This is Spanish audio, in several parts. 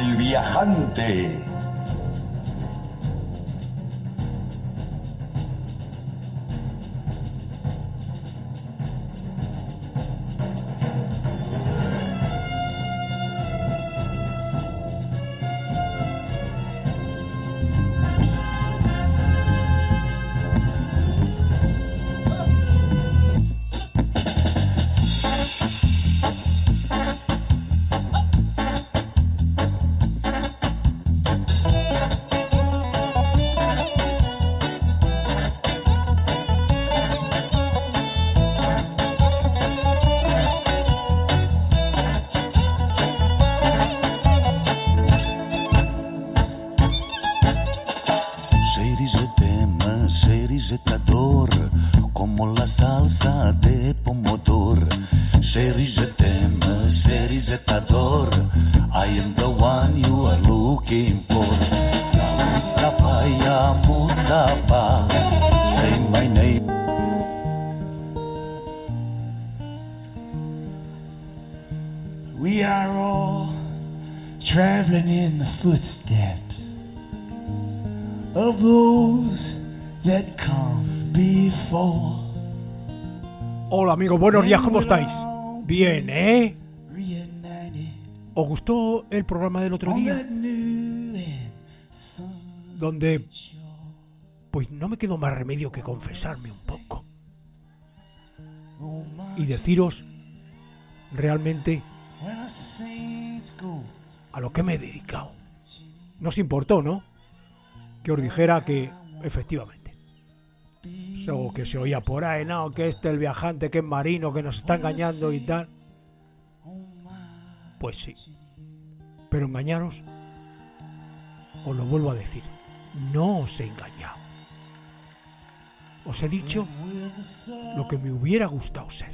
El viajante. We are all traveling in the footsteps of those that come before. Hola amigos, buenos días, ¿cómo estáis? Bien, ¿eh? ¿Os gustó el programa del otro día? Donde, pues no me quedó más remedio que confesarme un poco y deciros realmente a lo que me he dedicado. No os importó, ¿no? Que os dijera que, efectivamente, eso que se oía por ahí, no, que el viajante, que es marino, que nos está engañando y tal. Pues sí, pero engañaros, os lo vuelvo a decir, no os he engañado. Os he dicho lo que me hubiera gustado ser,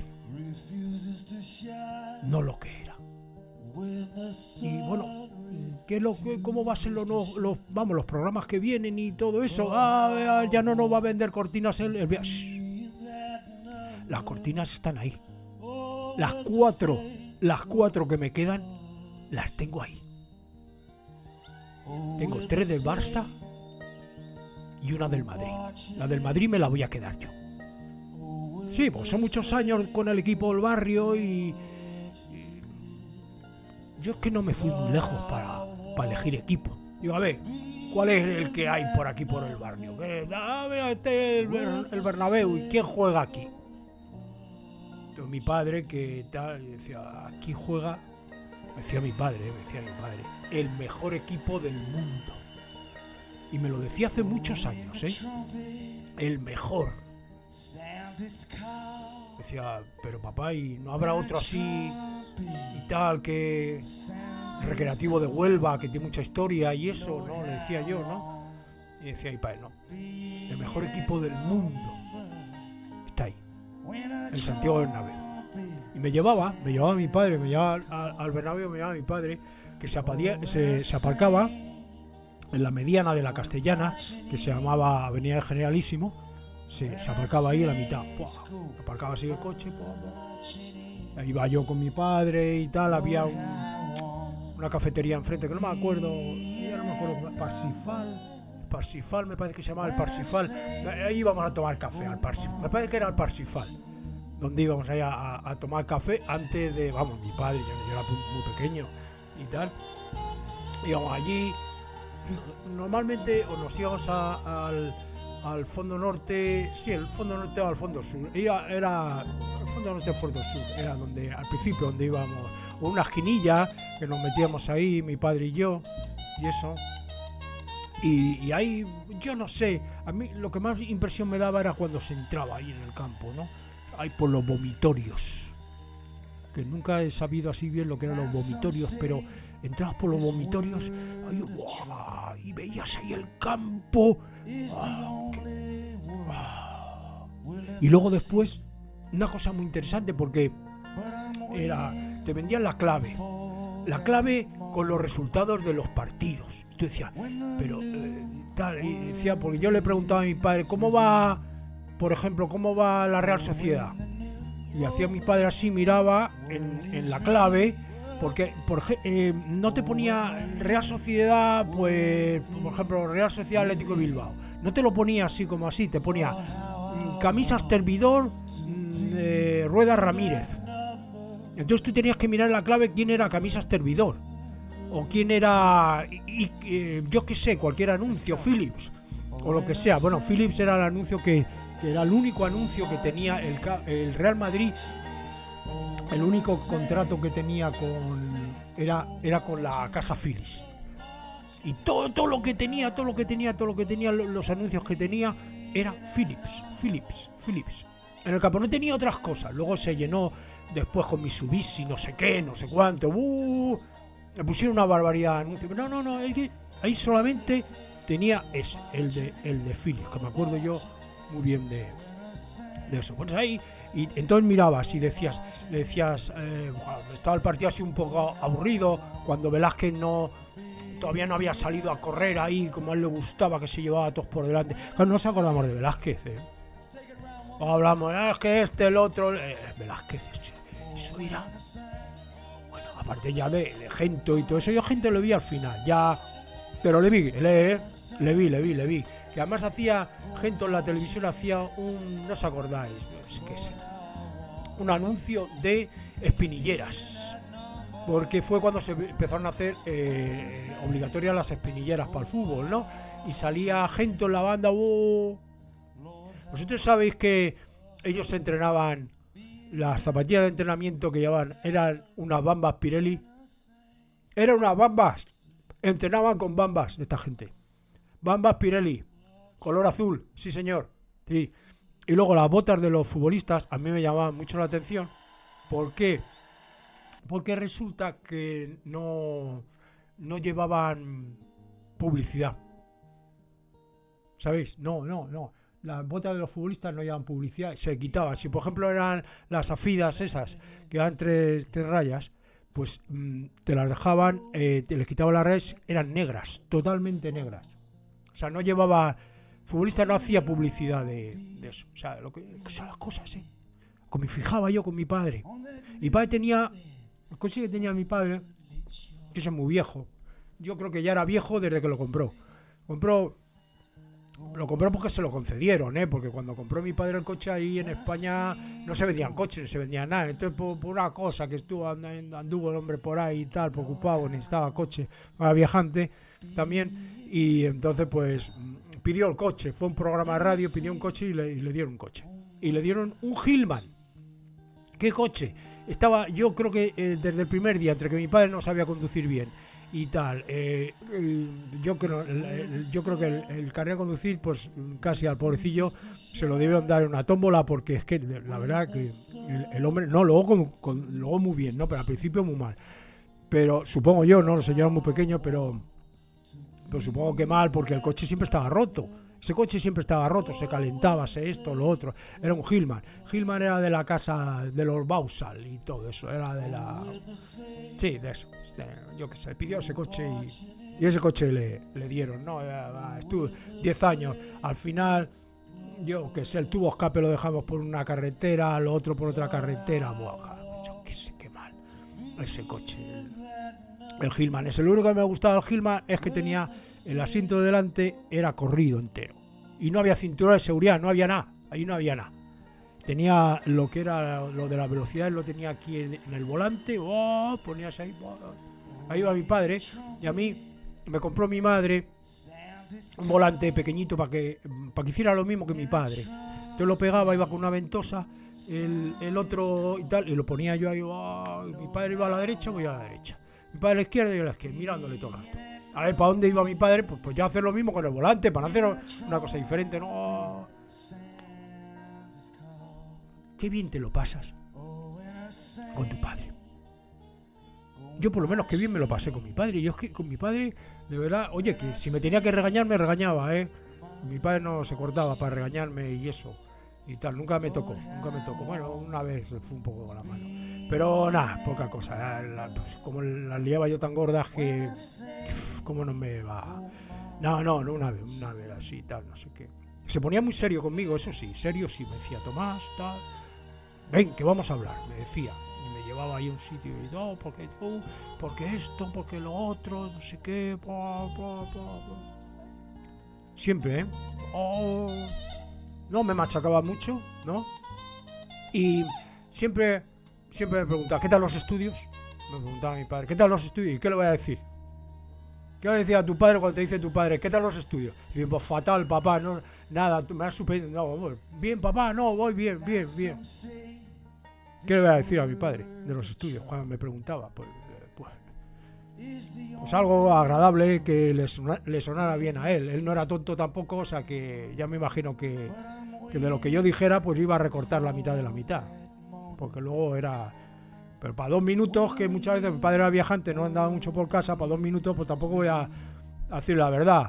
no lo que era. Y bueno, ¿cómo va a ser los programas que vienen y todo eso? Ya no nos va a vender cortinas las cortinas están ahí. Las cuatro que me quedan, las tengo ahí. Tengo 3 del Barça y una del Madrid. La del Madrid me la voy a quedar yo. Sí, pues son muchos años con el equipo del barrio y yo es que no me fui muy lejos para elegir equipo. Digo, a ver, ¿cuál es el que hay por aquí por el barrio? El Bernabéu, ¿y quién juega aquí? Entonces mi padre, que tal, decía, aquí juega, me decía mi padre, el mejor equipo del mundo. Y me lo decía hace muchos años, el mejor. Decía, pero papá, ¿y no habrá otro así y tal, que Recreativo de Huelva, que tiene mucha historia y eso? No, le decía yo, ¿no? Y decía mi padre, no, el mejor equipo del mundo está ahí, en Santiago Bernabéu. Y me llevaba mi padre, me llevaba al Bernabéu, me llevaba mi padre, que se aparcaba en la mediana de la Castellana, que se llamaba Avenida del Generalísimo. Se aparcaba ahí en la mitad. Aparcaba así el coche. Ahí iba yo con mi padre y tal. Había una cafetería enfrente que no me acuerdo. Ya no me acuerdo. Parsifal, me parece que se llamaba el Parsifal. Ahí íbamos a tomar café al Parsifal. Me parece que era el Parsifal, donde íbamos ahí a tomar café antes de, mi padre, yo era muy pequeño y tal. Íbamos allí. Normalmente o nos íbamos al fondo norte, sí, el fondo norte o al fondo sur. Era el fondo norte o el fondo sur, era donde al principio donde íbamos, o una esquinilla que nos metíamos ahí, mi padre y yo, y eso. Y ahí, yo no sé, a mí lo que más impresión me daba era cuando se entraba ahí en el campo, ¿no? Ahí por los vomitorios, que nunca he sabido así bien lo que eran los vomitorios, pero entrabas por los vomitorios ahí, ¡wow! Y veías ahí el campo, y luego después una cosa muy interesante, porque te vendían la clave con los resultados de los partidos. Y tú decías, pero tal, y decía, porque yo le preguntaba a mi padre, ¿cómo va, por ejemplo, cómo va la Real Sociedad? Y hacía mi padre así, miraba en la clave porque no te ponía Real Sociedad, pues por ejemplo Real Sociedad Atlético de Bilbao, no te lo ponía así como así, te ponía camisas Servidor, Rueda Ramírez. Entonces tú tenías que mirar en la clave quién era Camisas Servidor, o quién era, yo qué sé, cualquier anuncio, Philips, o lo que sea. Bueno, Philips era el anuncio que era el único anuncio que tenía el Real Madrid. El único contrato que tenía era con la casa Philips. Y todo lo que tenía, los anuncios que tenía era Philips. En el campo no tenía otras cosas. Luego se llenó después con Mitsubishi, no sé qué, no sé cuánto. Le pusieron una barbaridad de anuncios. No, ahí solamente tenía ese, el de Philips, que me acuerdo yo muy bien de eso. Pues ahí, y entonces mirabas y decías, estaba el partido así un poco aburrido, cuando Velázquez todavía no había salido a correr ahí como a él le gustaba, que se llevaba a todos por delante. Claro, no nos acordamos de Velázquez, o hablamos, es que el otro, Velázquez, eso era, bueno, aparte ya de Gento y todo eso. Yo Gento lo vi al final, ya, pero le vi, que además hacía Gento en la televisión, no os acordáis, un anuncio de espinilleras, porque fue cuando se empezaron a hacer obligatorias las espinilleras para el fútbol, ¿no? Y salía Gento en la banda. Vosotros sabéis que ellos entrenaban, las zapatillas de entrenamiento que llevaban eran unas Bambas Pirelli. Entrenaban con Bambas esta gente. Bambas Pirelli, color azul, sí señor, sí. Y luego las botas de los futbolistas a mí me llamaban mucho la atención. ¿Por qué? Porque resulta que no llevaban publicidad. ¿Sabéis? No. Las botas de los futbolistas no llevaban publicidad, se quitaban. Si por ejemplo eran las afidas esas, que eran tres rayas, pues te las dejaban, te les quitaban las rayas, eran negras, totalmente negras. O sea, no llevaba... Futbolista no hacía publicidad de eso. O sea, lo que son las cosas, Como me fijaba yo con mi padre. Mi padre tenía... El coche que tenía mi padre, que es muy viejo. Yo creo que ya era viejo desde que lo compró. Lo compró porque se lo concedieron, porque cuando compró mi padre el coche ahí en España no se vendían coches, no se vendían nada. Entonces por una cosa que anduvo el hombre por ahí y tal, preocupado, necesitaba coche, era viajante también, y entonces pues pidió el coche, fue un programa de radio, pidió un coche y le dieron un coche. Y le dieron un Hillman. ¿Qué coche? Yo creo que desde el primer día, entre que mi padre no sabía conducir bien y tal, yo creo que el carnet de conducir, pues casi al pobrecillo se lo debieron dar en una tómbola, porque es que la verdad que el hombre, no, luego muy bien, no, pero al principio muy mal. Pero supongo yo, no, los señores muy pequeños, pero supongo que mal, porque el coche siempre estaba roto. Ese coche siempre estaba roto, se calentaba, esto, lo otro. Era un Hillman. Hillman era de la casa de los Bausal y todo eso. Era de la... Sí, de eso. Yo que sé, pidió ese coche y ese coche le dieron, ¿no? Estuvo 10 años. Al final, yo que sé, el tubo escape lo dejamos por una carretera, lo otro por otra carretera. Buah, yo que sé, qué mal. Ese coche, el Hillman. Lo único que me gustaba del Hillman es que tenía... El asiento de delante era corrido entero. Y no había cinturón de seguridad, no había nada. Ahí no había nada. Tenía lo que era lo de la velocidad, lo tenía aquí en el volante. Ponías ahí. Ahí iba mi padre. Y a mí me compró mi madre un volante pequeñito para que hiciera lo mismo que mi padre. Entonces lo pegaba, iba con una ventosa, el otro y tal, y lo ponía yo ahí. Mi padre iba a la derecha, voy a la derecha. Mi padre a la izquierda y yo a la izquierda, mirándole todo el rato. A ver, ¿para dónde iba mi padre? Pues yo hacer lo mismo con el volante, para hacer una cosa diferente, ¿no? Qué bien te lo pasas con tu padre. Yo por lo menos qué bien me lo pasé con mi padre. Yo es que con mi padre, de verdad, oye, que si me tenía que regañar, me regañaba, Mi padre no se cortaba para regañarme y eso, y tal, nunca me tocó. Bueno, una vez fue un poco con la mano. Pero nada, poca cosa. Como las liaba yo tan gordas que... ¿Cómo no me va? No, una vez así, tal, no sé qué. Se ponía muy serio conmigo, eso sí, serio sí. Me decía, Tomás, tal, ven, que vamos a hablar, me decía. Y me llevaba ahí a un sitio y no, porque tú, porque esto, porque lo otro, no sé qué, siempre, no me machacaba mucho, ¿no? Y siempre me preguntaba, ¿qué tal los estudios? Me preguntaba mi padre, ¿qué tal los estudios? ¿Y qué le voy a decir? ¿Qué le decía a tu padre cuando te dice tu padre, ¿qué tal los estudios? Y digo, pues fatal, papá, no, nada, tú me has suspendido, no, bien, papá, no, voy bien. ¿Qué le voy a decir a mi padre de los estudios cuando me preguntaba? Pues algo agradable que le sonara bien a él. Él no era tonto tampoco, o sea que ya me imagino que de lo que yo dijera pues iba a recortar la mitad de la mitad, porque luego era... Pero para 2 minutos, que muchas veces mi padre era viajante, no andaba mucho por casa, para 2 minutos pues tampoco voy a decir la verdad,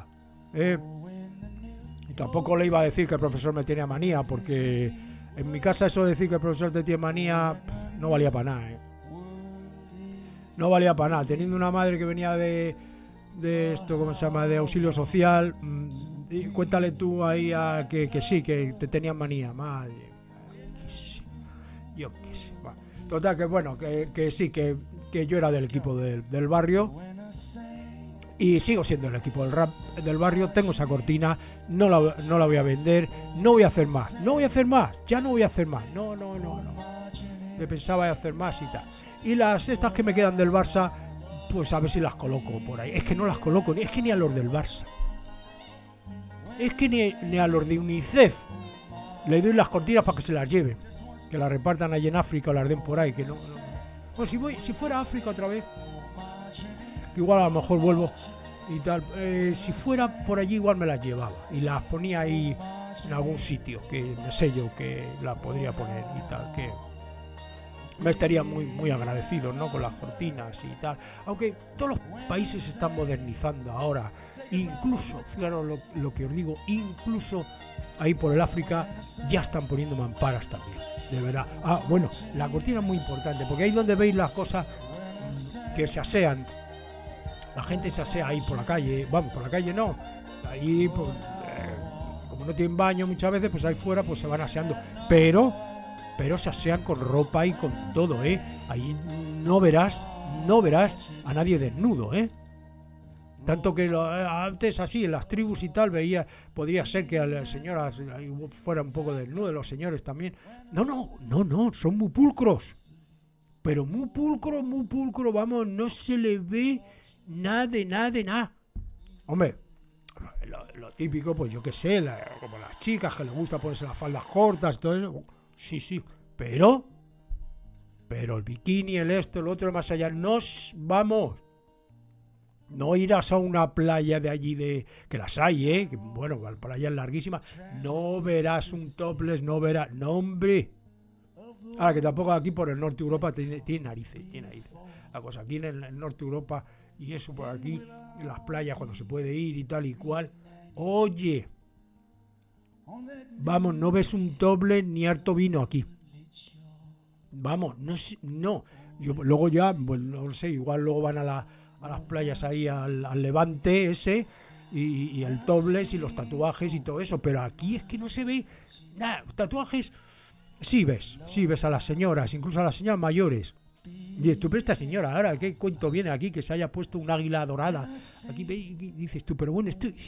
y tampoco le iba a decir que el profesor me tenía manía, porque en mi casa eso de decir que el profesor te tiene manía no valía para nada, no valía para nada. Teniendo una madre que venía de esto, ¿cómo se llama?, de auxilio social, y cuéntale tú ahí que sí, que te tenían manía, madre, yo qué sé. Total, que bueno, que sí, que yo era del equipo del barrio y sigo siendo el equipo del barrio. Tengo esa cortina, no la voy a vender, no voy a hacer más, ya no voy a hacer más, no. Me pensaba hacer más y tal. Y estas que me quedan del Barça, pues a ver si las coloco por ahí. Es que no las coloco, es que ni a los del Barça, es que ni a los de UNICEF le doy las cortinas para que se las lleven, que las repartan allí en África o las den por ahí, que no. Pues si fuera a África otra vez, igual a lo mejor vuelvo y tal, si fuera por allí igual me las llevaba y las ponía ahí en algún sitio que me sé yo que las podría poner y tal, que me estaría muy agradecido, ¿no?, con las cortinas y tal. Aunque todos los países se están modernizando ahora, incluso, fijaros lo que os digo, incluso ahí por el África ya están poniendo mamparas también, de verdad. Bueno, la cortina es muy importante, porque ahí donde veis las cosas que se asean, la gente se asea ahí por la calle, vamos, por la calle no, ahí pues, como no tienen baño muchas veces, pues ahí fuera pues se van aseando, pero se asean con ropa y con todo, ahí no verás a nadie desnudo, tanto que antes así en las tribus y tal podría ser que a las señoras fuera un poco desnudo, los señores también. No, son muy pulcros, pero muy pulcro, vamos, no se le ve nada. Hombre, lo típico, pues yo qué sé, como las chicas que les gusta ponerse las faldas cortas, todo eso, sí, pero el bikini, el esto, el otro, más allá, no irás a una playa de allí que las hay, que bueno, la playa es larguísima, no verás un topless, no, hombre. Ahora que tampoco aquí por el norte de Europa tiene narices la cosa. Aquí en el norte de Europa y eso por aquí, en las playas cuando se puede ir y tal y cual, oye, vamos, no ves un topless ni harto vino aquí, vamos, no. Luego ya, pues no sé, igual luego van a las playas ahí al Levante ese y el topless y los tatuajes y todo eso, pero aquí es que no se ve nada. Tatuajes sí ves a las señoras, incluso a las señoras mayores, y tú, pero esta señora ahora qué cuento viene aquí que se haya puesto un águila dorada aquí, dices tú, pero bueno, esto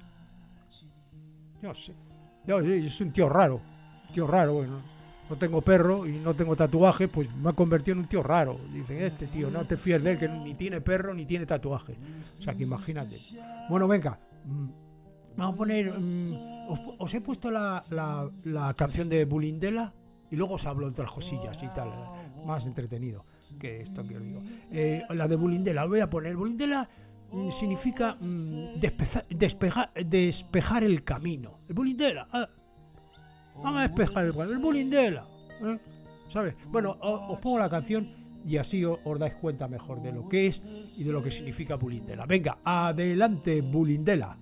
no sé, es un tío raro, bueno, no tengo perro y no tengo tatuaje, pues me ha convertido en un tío raro. Dicen, este tío, no te fíes de él, que ni tiene perro ni tiene tatuaje. O sea, que imagínate. Bueno, venga, vamos a poner... os he puesto la canción de Bulindela y luego os hablo de otras cosillas y tal, más entretenido que esto que os digo. La de Bulindela, voy a poner. Bulindela significa despejar el camino. El Bulindela, vamos a despejar el Bulindela, ¿sabes? Bueno, os pongo la canción y así os dais cuenta mejor de lo que es y de lo que significa Bulindela. Venga, adelante, Bulindela.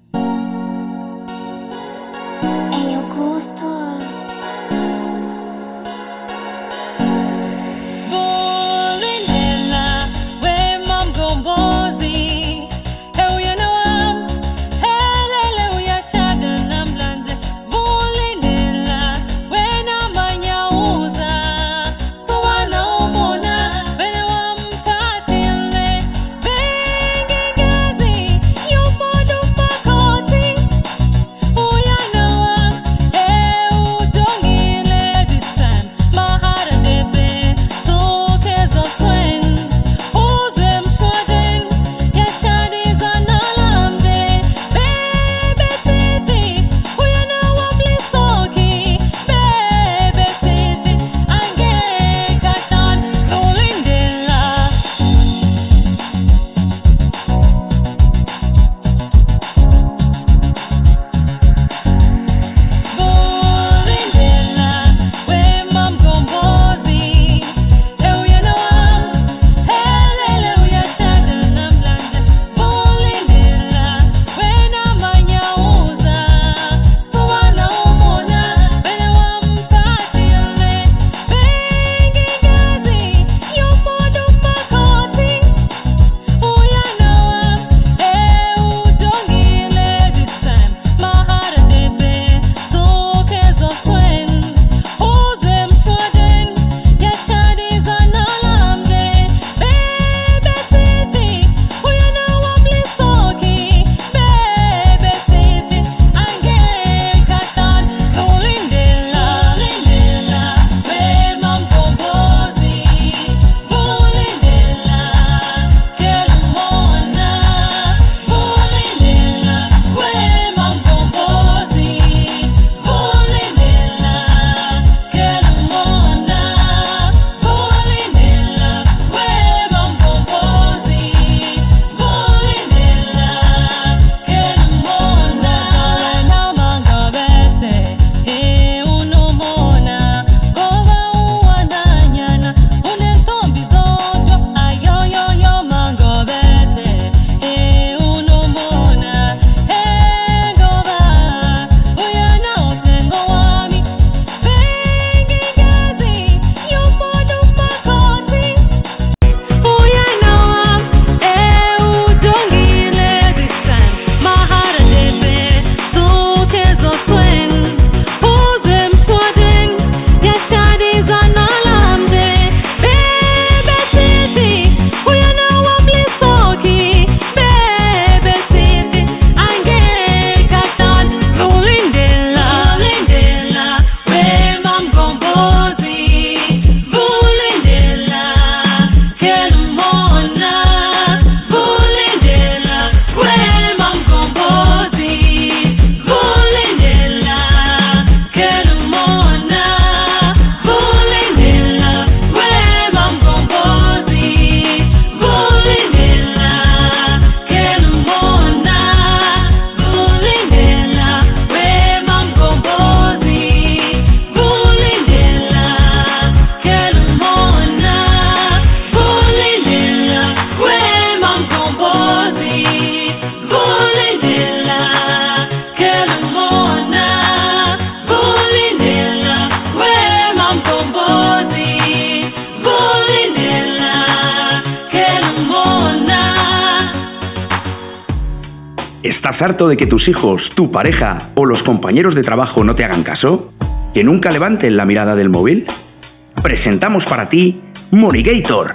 ¿Estás harto de que tus hijos, tu pareja o los compañeros de trabajo no te hagan caso? ¿Que nunca levanten la mirada del móvil? Presentamos para ti Monigator.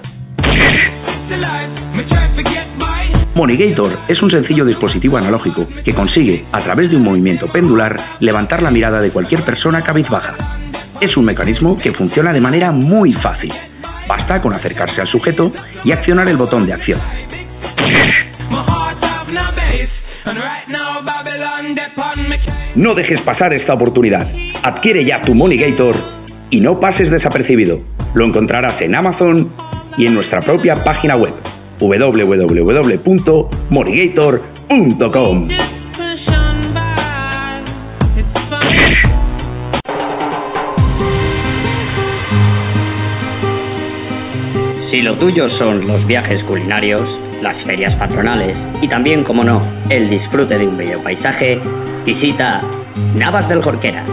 Monigator es un sencillo dispositivo analógico que consigue, a través de un movimiento pendular, levantar la mirada de cualquier persona cabizbaja. Es un mecanismo que funciona de manera muy fácil. Basta con acercarse al sujeto y accionar el botón de acción. No dejes pasar esta oportunidad. Adquiere ya tu Monigator y no pases desapercibido. Lo encontrarás en Amazon y en nuestra propia página web www.monigator.com. Si lo tuyo son los viajes culinarios, las ferias patronales y también, como no, el disfrute de un bello paisaje, visita Navas del Jorquera.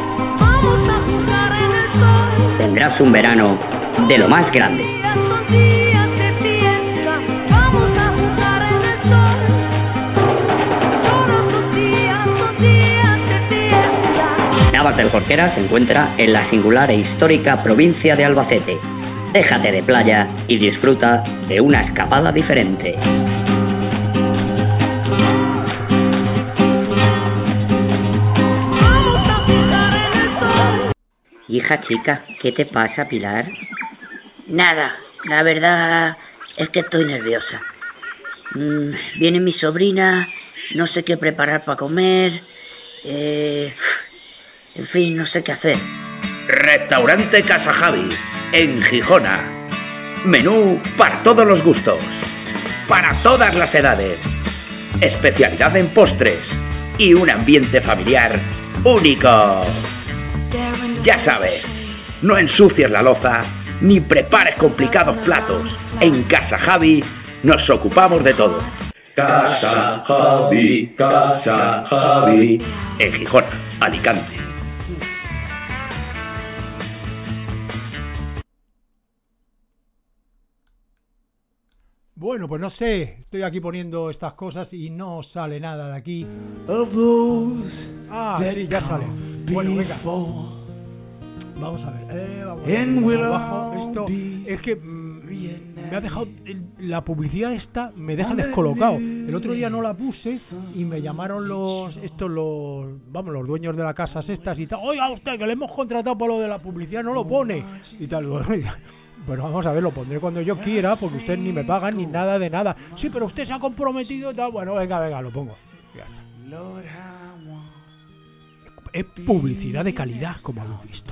Tendrás un verano de lo más grande. Navas del Jorquera se encuentra en la singular e histórica provincia de Albacete. Déjate de playa y disfruta de una escapada diferente. Hija chica, ¿qué te pasa, Pilar? Nada, la verdad es que estoy nerviosa. Viene mi sobrina, no sé qué preparar para comer, en fin, no sé qué hacer. Restaurante Casa Javi, en Gijona. Menú para todos los gustos, para todas las edades. Especialidad en postres y un ambiente familiar único. Ya sabes, no ensucies la loza ni prepares complicados platos. En Casa Javi nos ocupamos de todo. Casa Javi, Casa Javi. En Gijona, Alicante. Bueno, pues no sé, estoy aquí poniendo estas cosas y no sale nada de aquí. Ah, sí, ya sale. Bueno, venga. Vamos a ver, vamos a ver. Abajo. Esto es que me ha dejado la publicidad esta, me deja descolocado. El otro día no la puse y me llamaron los dueños de las casas estas y tal. Oiga usted, que le hemos contratado por lo de la publicidad, no lo pone y tal. Bueno, vamos a ver, lo pondré cuando yo quiera, porque ustedes ni me pagan ni nada de nada. Sí, pero usted se ha comprometido y tal. Bueno, venga, lo pongo. Es publicidad de calidad, como habéis visto.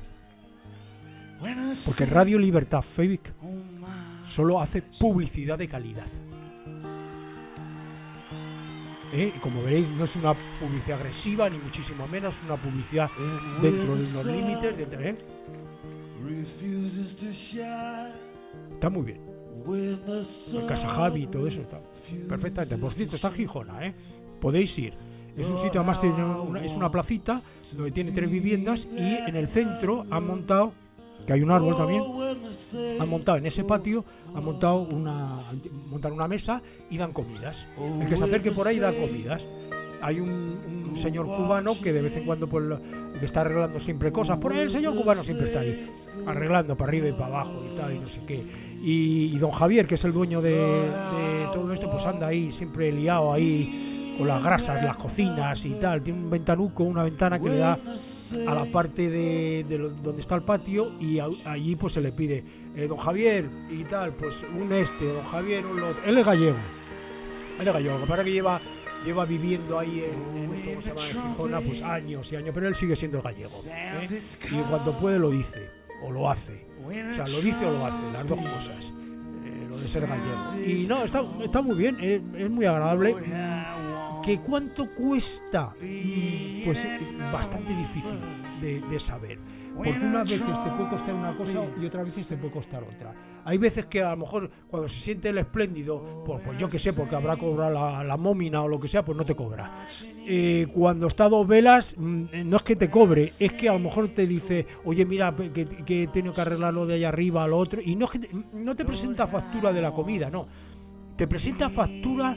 Porque Radio Libertad Fake solo hace publicidad de calidad. Como veréis, no es una publicidad agresiva, ni muchísimo menos, es una publicidad dentro de unos límites. Está muy bien. En Casa Javi y todo eso está perfectamente. Por cierto, está en Gijona, podéis ir. Es un sitio, además es una placita donde tiene 3 viviendas y en el centro han montado, que hay un árbol también, han montado en ese patio, montan una mesa y dan comidas. El que se acerque por ahí da comidas. Hay un señor cubano que de vez en cuando que está arreglando siempre cosas. Por ahí el señor cubano siempre está ahí, arreglando para arriba y para abajo y tal, y no sé qué. Y don Javier, que es el dueño de todo esto, pues anda ahí siempre liado ahí con las grasas, las cocinas y tal. Tiene un ventanuco, una ventana que le da a la parte de donde está el patio, y allí pues se le pide don Javier y tal, pues don Javier, él es gallego, lo que pasa es que lleva viviendo ahí en esto, ¿cómo se llama?, en Gijona, pues años y años, pero él sigue siendo gallego, y en cuanto puede lo dice o lo hace, o sea, lo dice o lo hace, las dos cosas, lo de ser gallego. Y no, está muy bien, es muy agradable. ¿Que cuánto cuesta? Pues bastante difícil de saber, porque unas veces te puede costar una cosa y otras veces te puede costar otra. Hay veces que a lo mejor cuando se siente el espléndido, pues yo que sé, porque habrá cobrado la mómina o lo que sea, pues no te cobra. Cuando está a 2 velas, no es que te cobre, es que a lo mejor te dice, oye, mira, que he tenido que arreglar lo de allá arriba, lo otro, y no es que no te presenta factura de la comida, no, te presenta factura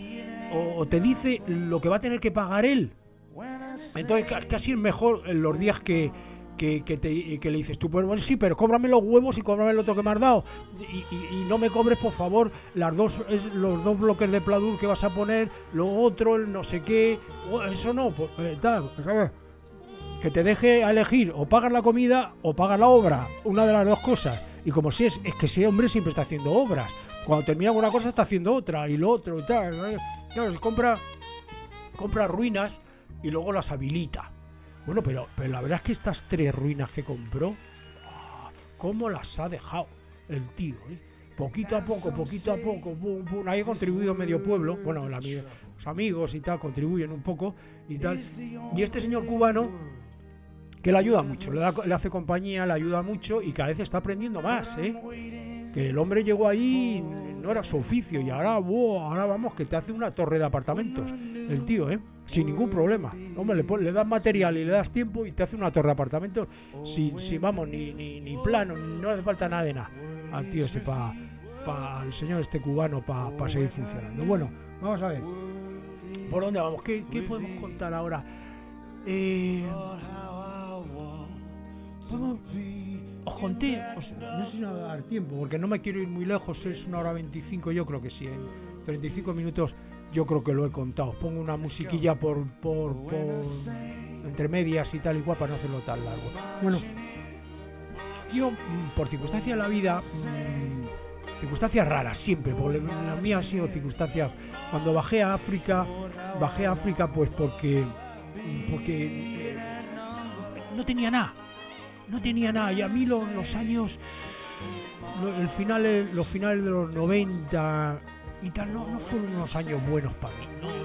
o te dice lo que va a tener que pagar él. Entonces casi es mejor los días que le dices tú, pues bueno, sí, pero cóbrame los huevos y cóbrame el otro que me has dado y no me cobres, por favor, los dos bloques de pladur que vas a poner, lo otro, el no sé qué, eso no, pues tal, ¿sabes? Que te deje a elegir, o pagas la comida o pagas la obra, una de las dos cosas. Y como si es que ese hombre siempre está haciendo obras, cuando termina una cosa está haciendo otra y lo otro y tal, ¿sabes? Claro, compra ruinas y luego las habilita. Bueno, pero la verdad es que estas 3 ruinas que compró, ¿cómo las ha dejado el tío? Poquito a poco, pum, pum. Ahí ha contribuido medio pueblo, bueno, los amigos y tal contribuyen un poco y tal. Y este señor cubano, que le ayuda mucho, le hace compañía, le ayuda mucho y cada vez está aprendiendo más, que el hombre llegó ahí, no era su oficio y ahora vamos, que te hace una torre de apartamentos, el tío, sin ningún problema. Hombre, le das material y le das tiempo y te hace una torre de apartamentos sin vamos, ni plano, no hace falta nada de nada al tío ese el señor este cubano para seguir funcionando. Bueno, vamos a ver, ¿por dónde vamos? ¿Qué podemos contar ahora? Os conté, no sé si me va a dar tiempo, porque no me quiero ir muy lejos, es 1:25, yo creo que sí, en 35 minutos yo creo que lo he contado. Os pongo una musiquilla por entre medias y tal y cual para no hacerlo tan largo. Bueno, yo por circunstancias de la vida, circunstancias raras siempre, porque la mía han sido circunstancias. Cuando bajé a África pues porque no tenía nada y a mí los años, los finales de los 90 y tal, no fueron unos años buenos para mí, no.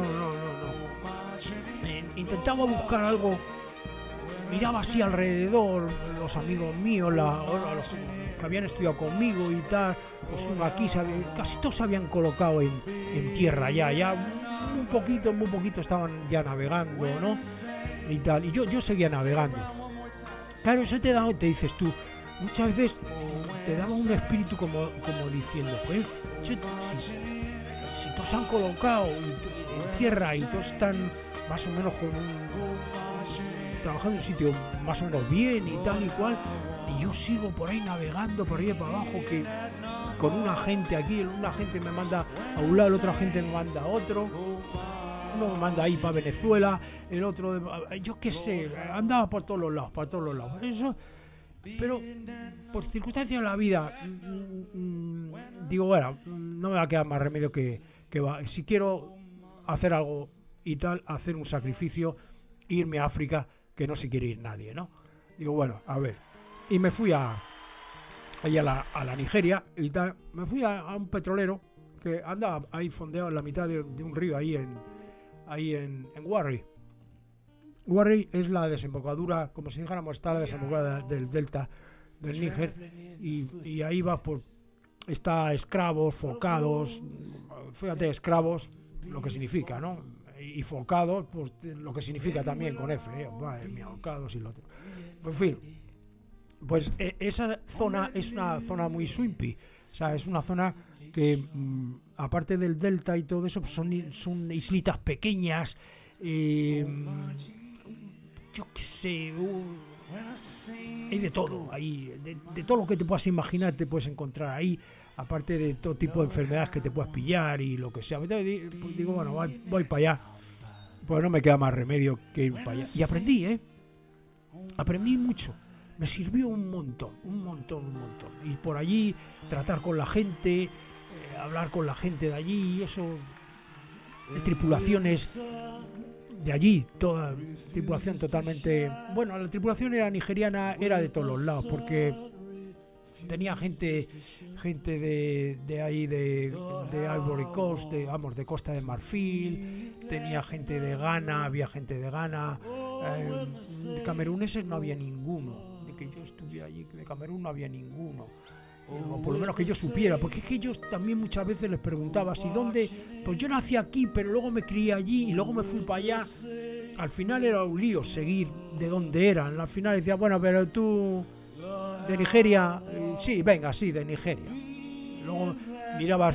Intentaba buscar algo, miraba así alrededor, los amigos míos, los que habían estudiado conmigo y tal, pues uno aquí, casi todos se habían colocado en tierra ya muy poquito estaban ya navegando, ¿no? Y tal, y yo seguía navegando. Claro, eso te dices tú, muchas veces te daba un espíritu como diciendo, pues, si todos se han colocado en tierra y todos están más o menos trabajando en un sitio más o menos bien y tal y cual, y yo sigo por ahí navegando por ahí para abajo, que con una gente aquí, una gente me manda a un lado, la otra gente me manda a otro, uno me manda ahí para Venezuela, el otro, yo qué sé, andaba por todos los lados, eso. Pero por circunstancias de la vida, digo, bueno, no me va a quedar más remedio que si quiero hacer algo y tal, hacer un sacrificio, irme a África, que no se quiere ir nadie, ¿no? Digo, bueno, a ver, y me fui a la Nigeria y tal, me fui a un petrolero que anda ahí fondeado en la mitad de un río ahí en Warri. Warri es la desembocadura, como si dijéramos, está la desembocadura del delta del Níger, y ahí va está escravos, focados, fíjate, escravos, lo que significa, ¿no? Y focados, pues lo que significa también con F, madre mía, focados y lo otro. En fin, pues esa zona es una zona muy swimpy, o sea, es una zona que aparte del delta y todo eso, pues son islitas pequeñas, yo qué sé, hay de todo ahí, de todo lo que te puedas imaginar te puedes encontrar ahí, aparte de todo tipo de enfermedades que te puedas pillar y lo que sea. Pues digo, bueno, voy para allá, pues no me queda más remedio que ir para allá. Y aprendí mucho, me sirvió un montón. Y por allí tratar con la gente, hablar con la gente de allí, y eso, de tripulaciones de allí, toda tripulación totalmente, bueno, la tripulación era nigeriana, era de todos los lados, porque tenía gente de ahí de Ivory Coast, de Costa de Marfil, tenía gente de Ghana, había gente de Ghana, de cameruneses no había ninguno, de que yo estuve allí, de Camerún no había ninguno, o por lo menos que yo supiera, porque es que yo también muchas veces les preguntaba si dónde, pues yo nací aquí pero luego me crié allí y luego me fui para allá. Al final era un lío seguir de dónde eran. Al final decía, bueno, pero tú de Nigeria, sí, venga, sí, de Nigeria. Luego mirabas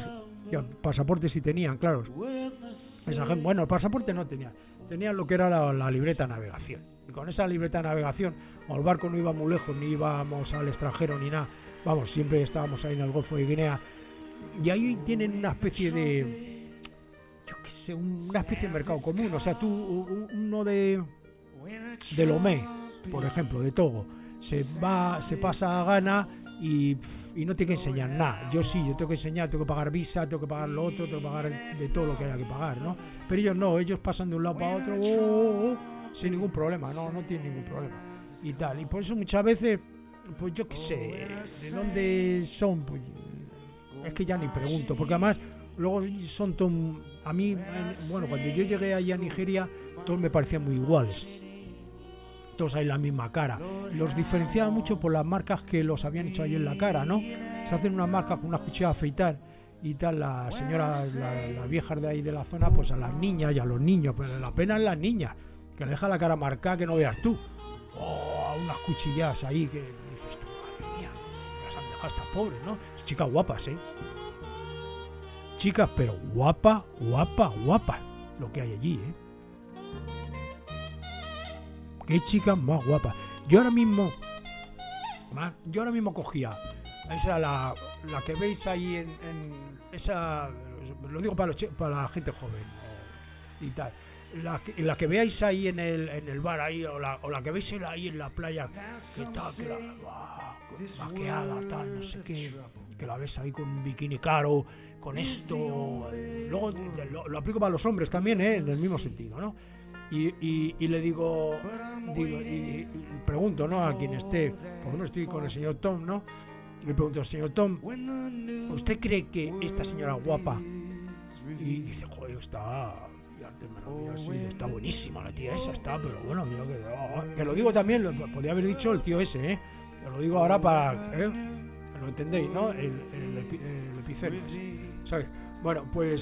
Ya, pasaporte sí tenían, claro. Esa gente, bueno, el pasaporte no tenían. Tenían lo que era la libreta de navegación. Y con esa libreta de navegación, el barco no iba muy lejos, ni íbamos al extranjero ni nada. Vamos, siempre estábamos ahí en el Golfo de Guinea. Y ahí tienen una especie de, yo qué sé, una especie de mercado común. O sea, tú, uno de Lomé, por ejemplo, de Togo, se pasa a Ghana y no tiene que enseñar nada. Yo sí, yo tengo que enseñar, tengo que pagar visa, tengo que pagar lo otro, tengo que pagar de todo lo que haya que pagar, ¿no? Pero ellos no, ellos pasan de un lado para otro sin ningún problema, no tienen ningún problema y tal. Y por eso muchas veces, pues yo qué sé, de dónde son, pues es que ya ni pregunto, porque además luego son a mí, bueno, cuando yo llegué allá a Nigeria, todos me parecían muy iguales. Todos hay la misma cara. Los diferenciaba mucho por las marcas que los habían hecho ahí en la cara, ¿no? Se hacen unas marcas con una cuchilla a afeitar y tal, las señoras, las viejas de ahí de la zona, pues a las niñas y a los niños, pero la pena es las niñas, que le deja la cara marcada que no veas tú. A unas cuchillas ahí que dices tú, madre mía, las han dejado estas pobres, ¿no? Chicas guapas, chicas, pero guapas, lo que hay allí, Qué chicas más guapas. Yo ahora mismo cogía esa, la que veis ahí en esa, lo digo para la gente joven y tal, la que veáis ahí en el bar ahí, o la que veis ahí en la playa, que está maqueada, tal, no sé qué, que la ves ahí con un bikini caro, con esto, luego lo aplico para los hombres también, en el mismo sentido, ¿no? Y le digo y pregunto, ¿no?, a quien esté, por ejemplo estoy con el señor Tom, ¿no? Le pregunto al señor Tom, ¿usted cree que esta señora guapa? Y dice, joder, está buenísima la tía esa, está, pero bueno, mira que lo digo también, lo podría haber dicho el tío ese, lo digo ahora para, lo entendéis, ¿no? El epicentro, ¿sabes? Bueno, pues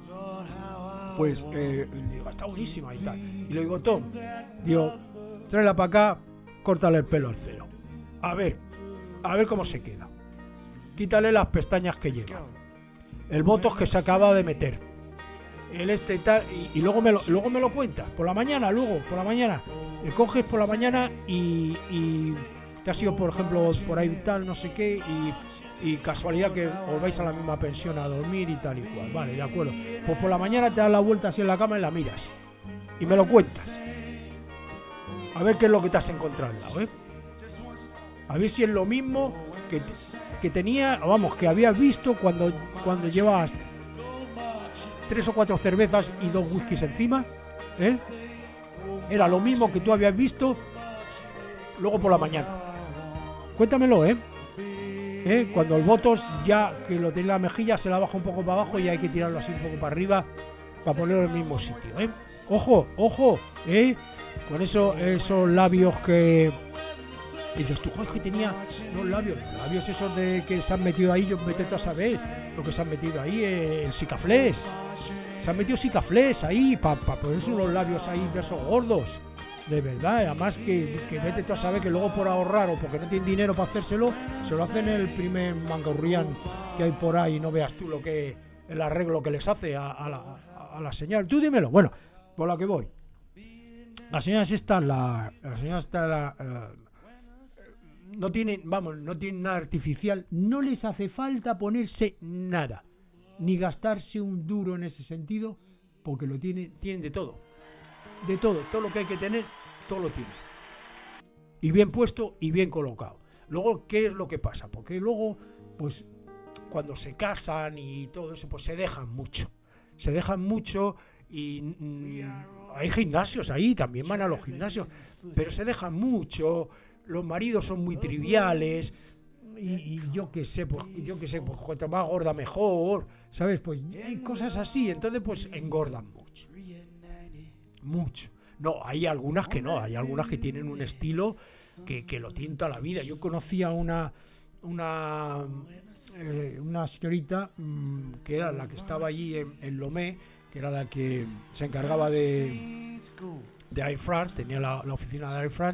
digo, está buenísima y tal. Y le digo, Tom, tráela para acá, córtale el pelo al cero. A ver cómo se queda. Quítale las pestañas que lleva, el botox que se acaba de meter, el y tal, y luego me lo cuentas. Por la mañana, le coges por la mañana y te has ido, por ejemplo, por ahí tal, no sé qué, y casualidad que os vais a la misma pensión a dormir y tal y cual, vale, de acuerdo, pues por la mañana te das la vuelta así en la cama y la miras y me lo cuentas, a ver qué es lo que te has encontrado al lado, a ver si es lo mismo que tenía, vamos, que habías visto cuando llevas 3 o 4 cervezas y 2 whiskies encima, era lo mismo que tú habías visto luego por la mañana. Cuéntamelo, cuando el botox ya que lo tiene en la mejilla se la baja un poco para abajo y hay que tirarlo así un poco para arriba para ponerlo en el mismo sitio, ojo, con esos labios que dices tú, joder, que tenía los labios esos de que se han metido ahí, yo vete a saber lo que se han metido ahí, el Sikaflex, se han metido Sikaflex ahí para ponerse unos labios ahí de esos gordos, de verdad, además que vete tú a saber que luego por ahorrar o porque no tienen dinero para hacérselo, se lo hacen el primer mangurrián que hay por ahí, no veas tú lo que el arreglo que les hace a la señal. Tú dímelo. Bueno, por la que voy, la señora esta no tienen nada artificial, no les hace falta ponerse nada, ni gastarse un duro en ese sentido, porque lo tienen de todo lo que hay que tener, todo lo tienen, y bien puesto y bien colocado. Luego, ¿qué es lo que pasa? Porque luego, pues, cuando se casan y todo eso, pues se dejan mucho y hay gimnasios ahí, también van a los gimnasios, pero se dejan mucho, los maridos son muy triviales y yo qué sé, pues cuanto más gorda mejor, ¿sabes? Pues hay cosas así, entonces pues engordan mucho. No, hay algunas que no, hay algunas que tienen un estilo que lo tienen toda la vida. Yo conocía una señorita que era la que estaba allí en Lomé, que era la que se encargaba de Air France, tenía la oficina de Air France,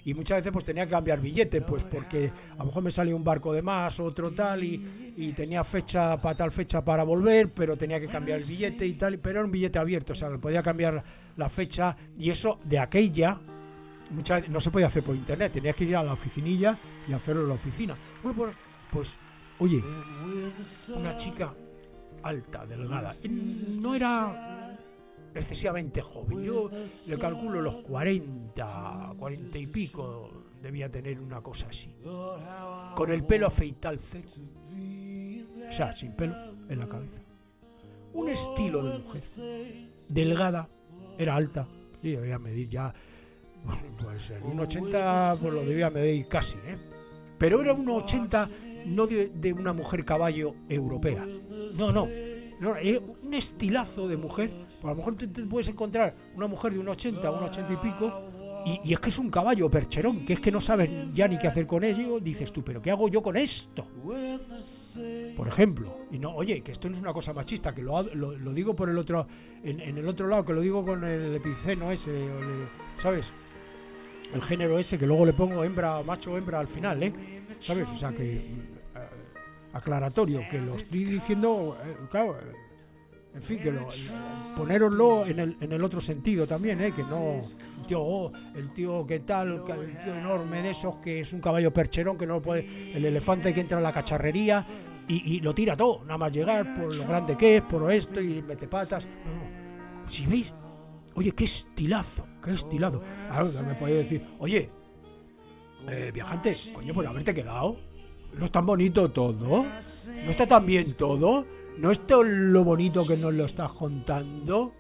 y muchas veces pues tenía que cambiar billete, pues porque a lo mejor me salía un barco de más, otro tal, y tenía fecha para tal fecha para volver, pero tenía que cambiar el billete y tal, pero era un billete abierto, o sea, podía cambiar la fecha, y eso de aquella muchas veces no se podía hacer por internet, tenías que ir a la oficinilla y hacerlo en la oficina. Bueno, pues oye, una chica alta, delgada, no era excesivamente joven, yo le calculo los 40 y pico debía tener, una cosa así, con el pelo afeitado cero, o sea, sin pelo en la cabeza, un estilo de mujer, delgada, era alta, sí, debía medir ya, pues en un 80 pues lo debía medir casi, pero era un 80 no de una mujer caballo europea, no, un estilazo de mujer. Pues a lo mejor te puedes encontrar una mujer de un 80 y pico, y es que es un caballo percherón, que es que no sabes ya ni qué hacer con ello, dices tú, pero ¿qué hago yo con esto? Por ejemplo, y no, oye, que esto no es una cosa machista, que lo digo por el otro, en el otro lado, que lo digo con el epiceno ese, ¿sabes? El género ese, que luego le pongo hembra, macho, hembra al final, ¿sabes? O sea que aclaratorio, que lo estoy diciendo, claro, en fin, que ponéroslo en el otro sentido también, que no el tío que tal, el tío enorme de esos, que es un caballo percherón, que no lo puede, el elefante que entra a la cacharrería y lo tira todo, nada más llegar, por lo grande que es, por esto, y mete patas. No. Si veis, oye, qué estilazo, qué estilado. Claro, me podéis decir, oye, viajante, coño, pues haberte quedado, no es tan bonito todo, no está tan bien todo, no es todo lo bonito que nos lo estás contando.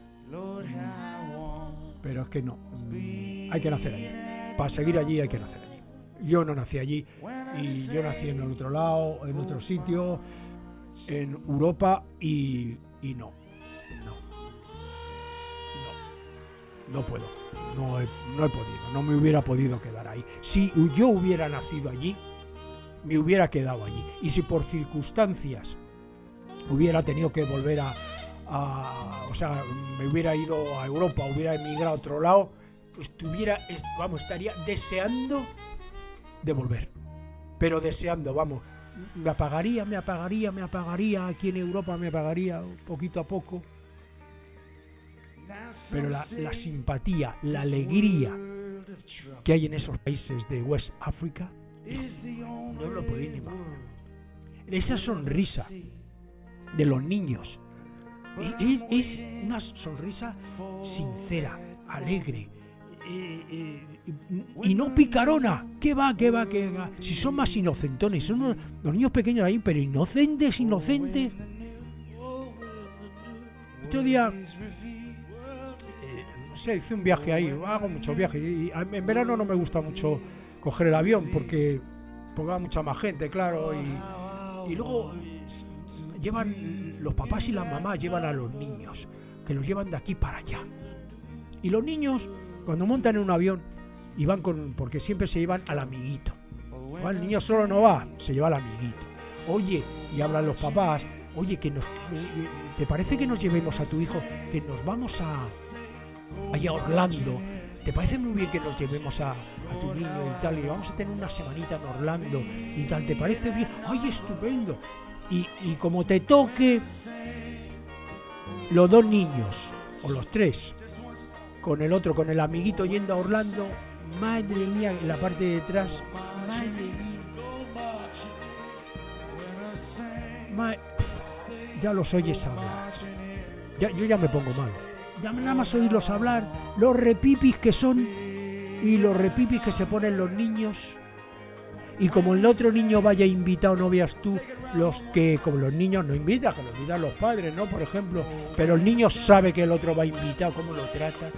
Pero es que no, hay que nacer allí, para seguir allí hay que nacer allí. Yo no nací allí, y yo nací en el otro lado, en otro sitio, en Europa, y no puedo, no he podido, no me hubiera podido quedar ahí. Si yo hubiera nacido allí, me hubiera quedado allí, y si por circunstancias hubiera tenido que volver o sea, me hubiera ido a Europa, hubiera emigrado a otro lado, pues estaría deseando de volver, pero deseando, me apagaría aquí en Europa, me apagaría poquito a poco, pero la simpatía, la alegría que hay en esos países de West África, no lo podéis ni imaginar. Esa sonrisa de los niños es una sonrisa sincera, alegre, y no picarona. ¿Qué va? Si son más inocentones, son los niños pequeños ahí, pero inocentes. Otro día hice un viaje ahí, hago muchos viajes, y en verano no me gusta mucho coger el avión porque va mucha más gente, claro, y luego llevan los papás y las mamás, llevan a los niños, que los llevan de aquí para allá, y los niños cuando montan en un avión y van porque siempre se llevan al amiguito, el niño solo no va, se lleva al amiguito. Oye, y hablan los papás, oye, ¿te parece que nos llevemos a tu hijo, que nos vamos allá a Orlando? ¿Te parece muy bien que nos llevemos a tu niño y tal, y vamos a tener una semanita en Orlando y tal? ¿Te parece bien? ¡Ay, estupendo! Y como te toque, los dos niños o los tres con el otro, con el amiguito yendo a Orlando, madre mía, en la parte de detrás, madre mía, ya los oyes hablar, yo ya me pongo malo, ya nada más oírlos hablar, los repipis que son y los repipis que se ponen los niños. Y como el otro niño vaya invitado, no veas tú, como los niños no invitan, que lo invitan los padres, ¿no? Por ejemplo, pero el niño sabe que el otro va invitado, cómo lo trata.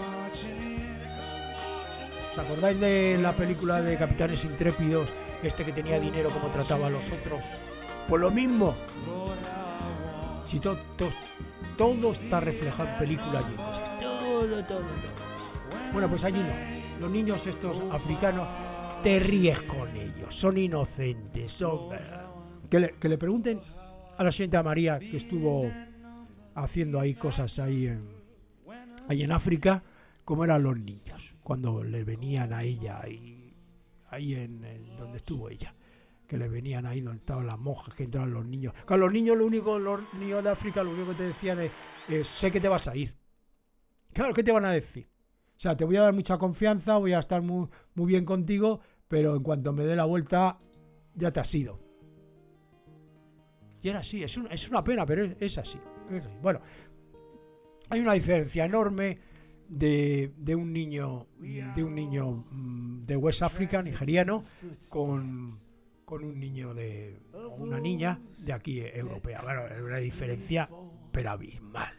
¿Os acordáis de la película de Capitanes Intrépidos, que tenía dinero, cómo trataba a los otros? Pues lo mismo. Si todo está reflejado en películas y cosas. Todo. Bueno, pues allí no. Los niños estos africanos, te ríes con ellos, son inocentes, que le pregunten a la señorita María, que estuvo haciendo ahí cosas ahí en África, cómo eran los niños. cuando le venían a ella ahí en donde estuvo ella, que le venían ahí donde estaban las monjas, que entraban los niños. Claro, los niños los niños de África lo único que te decían es sé que te vas a ir. Claro, ¿qué te van a decir? O sea, te voy a dar mucha confianza, voy a estar muy bien contigo, pero en cuanto me dé la vuelta ya te has ido. Y era así, es una pena, pero es así. Bueno, hay una diferencia enorme de un niño de West Africa, nigeriano, con un niño o una niña de aquí europea. Bueno, es una diferencia, pero abismal,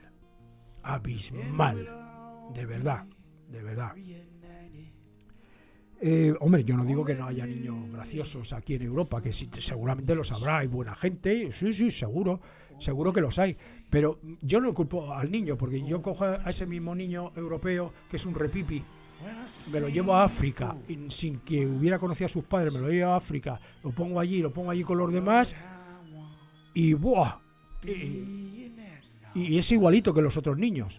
de verdad. Hombre, yo no digo que no haya niños graciosos aquí en Europa, que sí, seguramente los habrá, hay buena gente, sí, seguro que los hay, pero yo no culpo al niño, porque yo cojo a ese mismo niño europeo, que es un repipi, me lo llevo a África, y sin que hubiera conocido a sus padres, me lo llevo a África, lo pongo allí con los demás, y ¡buah! Y es igualito que los otros niños.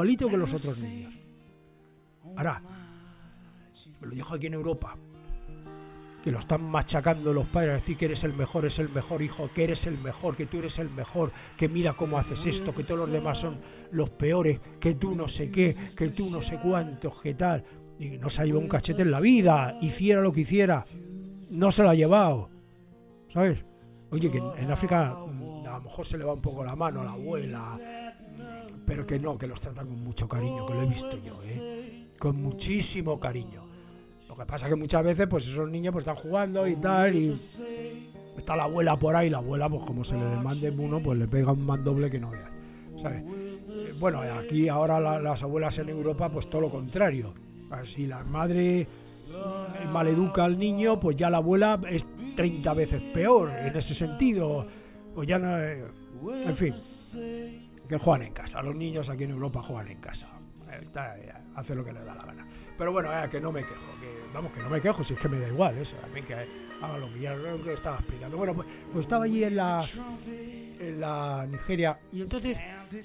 Ahora, me lo dijo aquí en Europa, que lo están machacando los padres, a decir que eres el mejor hijo, que eres el mejor, que tú eres el mejor, que mira cómo haces esto, que todos los demás son los peores, que tú no sé qué, que tú no sé cuántos, que tal. Y no se ha llevado un cachete en la vida, hiciera lo que hiciera, no se lo ha llevado, ¿sabes? Oye, que en África a lo mejor se le va un poco la mano a la abuela, pero que no, que los tratan con mucho cariño, que lo he visto yo, con muchísimo cariño. Lo que pasa que muchas veces pues esos niños pues están jugando y tal, y está la abuela por ahí, la abuela pues como se le demande uno, pues le pega un mandoble que no veas, ¿sabes? Bueno, aquí ahora las abuelas en Europa pues todo lo contrario. Si la madre maleduca al niño, pues ya la abuela es 30 veces peor en ese sentido, pues ya no, en fin, que juegan en casa. Los niños aquí en Europa juegan en casa, hace lo que le da la gana. Pero bueno, que no me quejo, que no me quejo, si es que me da igual eso, también que haga lo que ya lo que estaba explicando. Bueno, pues estaba allí en la Nigeria, y entonces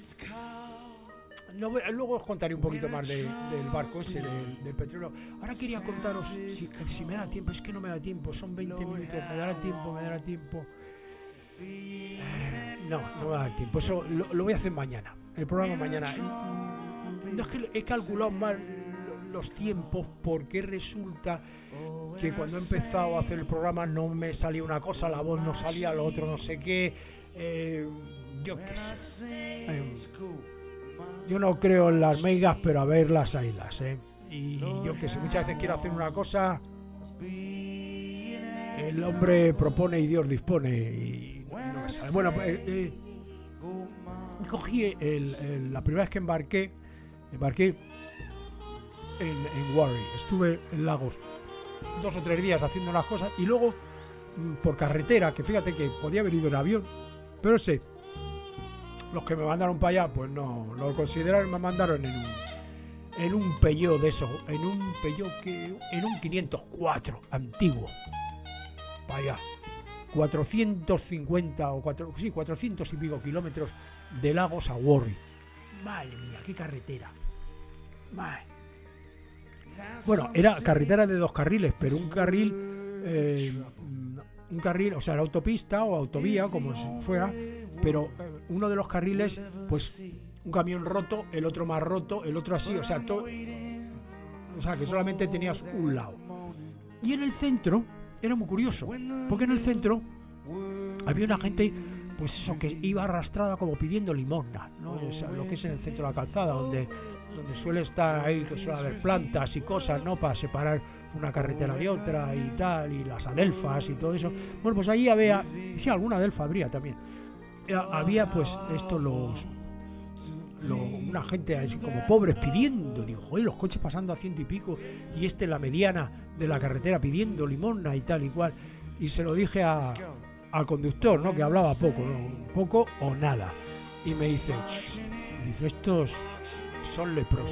luego os contaré un poquito más del barco ese, del petróleo. Ahora quería contaros, si me da tiempo, es que no me da tiempo, son 20 minutos, me dará tiempo. No me va a dar tiempo, eso lo voy a hacer mañana, el programa mañana. No, es que he calculado mal los tiempos, porque resulta que cuando he empezado a hacer el programa no me salía una cosa, la voz no salía, lo otro no sé qué, yo qué sé. Yo no creo en las megas, pero a ver las haylas, y yo que sé, muchas veces quiero hacer una cosa, el hombre propone y Dios dispone, y no me sale. Bueno, cogí la primera vez que embarqué en Warri, estuve en Lagos 2 o 3 días haciendo unas cosas, y luego por carretera, que fíjate que podía haber ido en avión, pero los que me mandaron para allá pues no lo consideraron, me mandaron en un Peugeot de esos, en un 504 antiguo, para allá, 400 y pico kilómetros de Lagos a Warri. Madre mía, qué carretera. Madre. Bueno, era carretera de 2 carriles, pero un carril, o sea, la autopista o autovía, como si fuera, pero uno de los carriles, pues un camión roto, el otro más roto, el otro así, o sea, que solamente tenías un lado. Y en el centro era muy curioso, porque en el centro había una gente, pues eso, que iba arrastrada como pidiendo limosna, ¿no? O sea, lo que es en el centro de la calzada, donde suele estar ahí, que suele haber plantas y cosas, ¿no?, para separar una carretera de otra y tal, y las adelfas y todo eso. Bueno, pues ahí había, sí, alguna adelfa habría también. Había pues una gente así como pobres pidiendo, digo, oye, los coches pasando a 100 y pico, y la mediana de la carretera pidiendo limosna y tal y cual. Y se lo dije al conductor, ¿no?, que hablaba poco o nada, y me dice, estos son leprosos.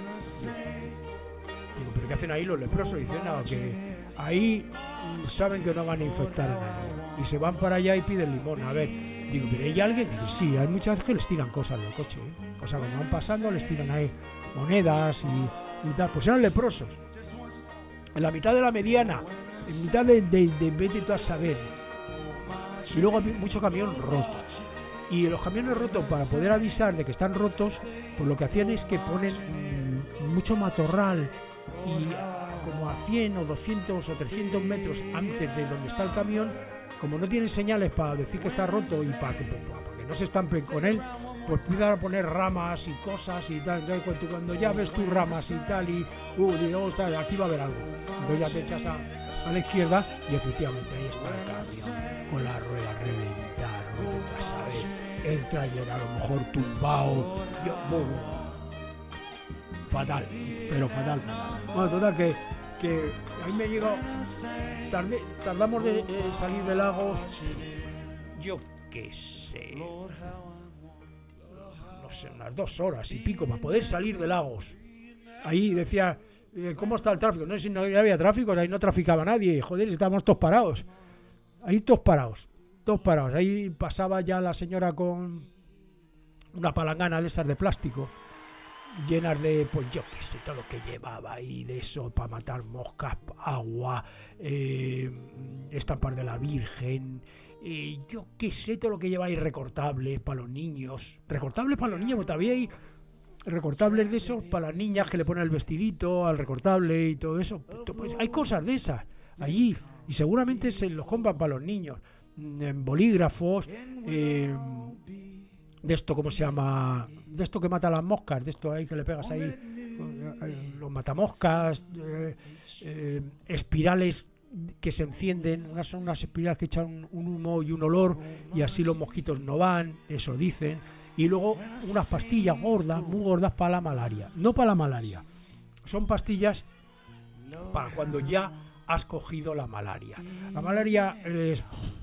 Digo, ¿pero qué hacen ahí los leprosos? Dicen, nada, que ahí saben que no van a infectar a nadie, y se van para allá y piden limosna. A ver, digo, ¿pero hay alguien? Dice, sí, hay muchas veces que les tiran cosas del coche, O sea, cuando van pasando les tiran ahí monedas y tal, pues eran leprosos. En la mitad de la mediana, en mitad de vete tú a saber. Y luego había mucho camión roto. Y los camiones rotos, para poder avisar de que están rotos, pues lo que hacían es que ponen mucho matorral y como a 100 o 200 o 300 metros antes de donde está el camión, como no tienen señales para decir que está roto y para que no se estampen con él, pues empiezan a poner ramas y cosas y tal. Entonces cuando ya ves tus ramas y tal y digamos, aquí va a haber algo, entonces ya te echas a la izquierda y efectivamente ahí está el camión con la rueda reventada, el trailer a lo mejor tumbado, fatal, pero fatal. Bueno, total que a mí me llegó, tardamos de salir de Lagos, yo qué sé, no sé, unas 2 horas y pico para poder salir de Lagos. Ahí decía, ¿cómo está el tráfico? No sé si no había tráfico, ahí no traficaba nadie, joder, estábamos todos parados, ahí todos parados. Ahí pasaba ya la señora con una palangana de esas de plástico, llenas de, pues yo qué sé, todo lo que llevaba ahí de eso, para matar moscas, agua, estampas de la Virgen, yo qué sé, todo lo que lleva ahí, recortables para los niños, porque todavía hay recortables de esos para las niñas que le ponen el vestidito al recortable y todo eso, pues hay cosas de esas allí, y seguramente se los compran para los niños, bolígrafos, de esto, ¿cómo se llama? De esto que mata las moscas, de esto ahí que le pegas ahí, los matamoscas, espirales que se encienden, son unas espirales que echan un humo y un olor y así los mosquitos no van, eso dicen, y luego unas pastillas gordas, muy gordas para la malaria, no para la malaria, son pastillas para cuando ya has cogido la malaria. La malaria es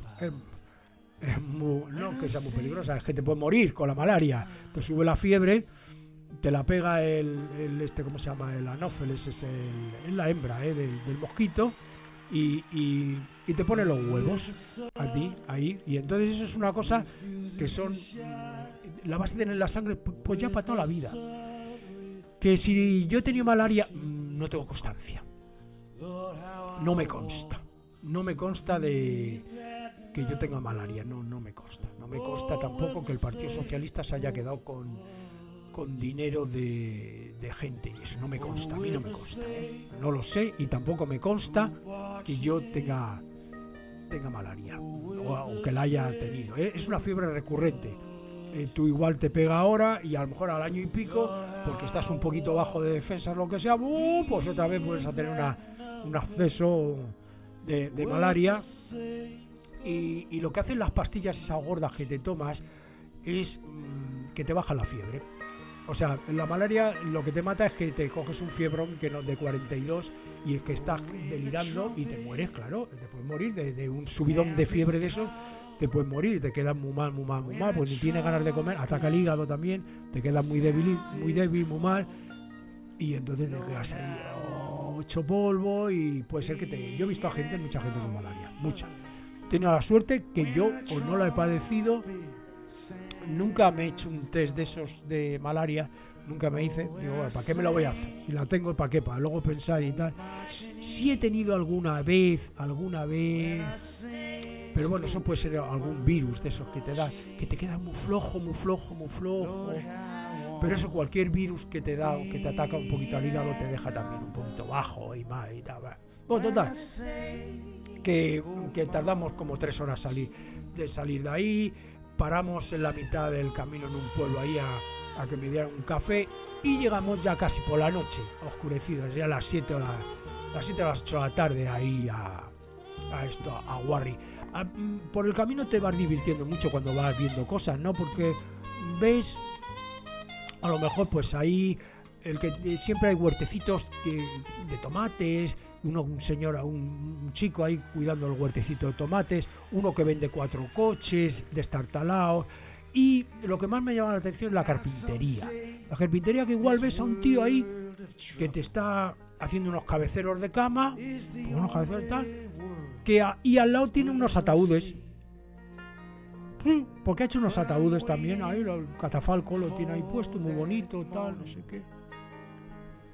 no que sea muy peligrosa, es que te puedes morir con la malaria, te sube la fiebre, te la pega el ¿cómo se llama? El anófeles, es la hembra del mosquito y te pone los huevos a ti, ahí, y entonces eso es una cosa que son, la vas a tener en la sangre pues ya para toda la vida. Que si yo he tenido malaria, no tengo constancia, no me consta de que yo tenga malaria, no me consta tampoco que el Partido Socialista se haya quedado con dinero de gente, y eso no me consta, a mí no me consta, no lo sé, y tampoco me consta que yo tenga malaria o que la haya tenido, es una fiebre recurrente, tú igual te pega ahora y a lo mejor al año y pico, porque estás un poquito bajo de defensas, lo que sea, pues otra vez puedes tener un acceso de malaria. Y lo que hacen las pastillas esas gordas que te tomas es que te bajan la fiebre. O sea, la malaria lo que te mata es que te coges un fiebrón que no de 42 y es que estás delirando y te mueres, claro, te puedes morir de un subidón de fiebre de esos, te puedes morir, te quedas muy mal, pues ni tienes ganas de comer, ataca el hígado también, te quedas muy débil, muy mal, y entonces te quedas ahí hecho polvo y puede ser que yo he visto a mucha gente con malaria, mucha. Tengo la suerte que yo pues no la he padecido, nunca me he hecho un test de esos de malaria, nunca me hice, digo, bueno, ¿para qué me lo voy a hacer? Si la tengo, ¿para qué? Para luego pensar y tal. Sí he tenido alguna vez, pero bueno, eso puede ser algún virus de esos que te da, que te queda muy flojo, pero eso cualquier virus que te da o que te ataca un poquito al hígado te deja también un poquito bajo y mal y tal. Bueno, total, que tardamos como 3 horas salir de ahí, paramos en la mitad del camino en un pueblo ahí a que me dieran un café y llegamos ya casi por la noche, oscurecido, ya a las 7 o las 8 de la tarde ahí a Guarri. Por el camino te vas divirtiendo mucho cuando vas viendo cosas, ¿no? Porque ves, a lo mejor pues ahí siempre hay huertecitos de tomates, un chico ahí cuidando el huertecito de tomates, uno que vende 4 coches destartalados, y lo que más me llama la atención es la carpintería que igual ves a un tío ahí que te está haciendo unos cabeceros de cama, unos cabeceros tal, y al lado tiene unos ataúdes, porque ha hecho unos ataúdes también ahí, el catafalco lo tiene ahí puesto, muy bonito, tal, no sé qué.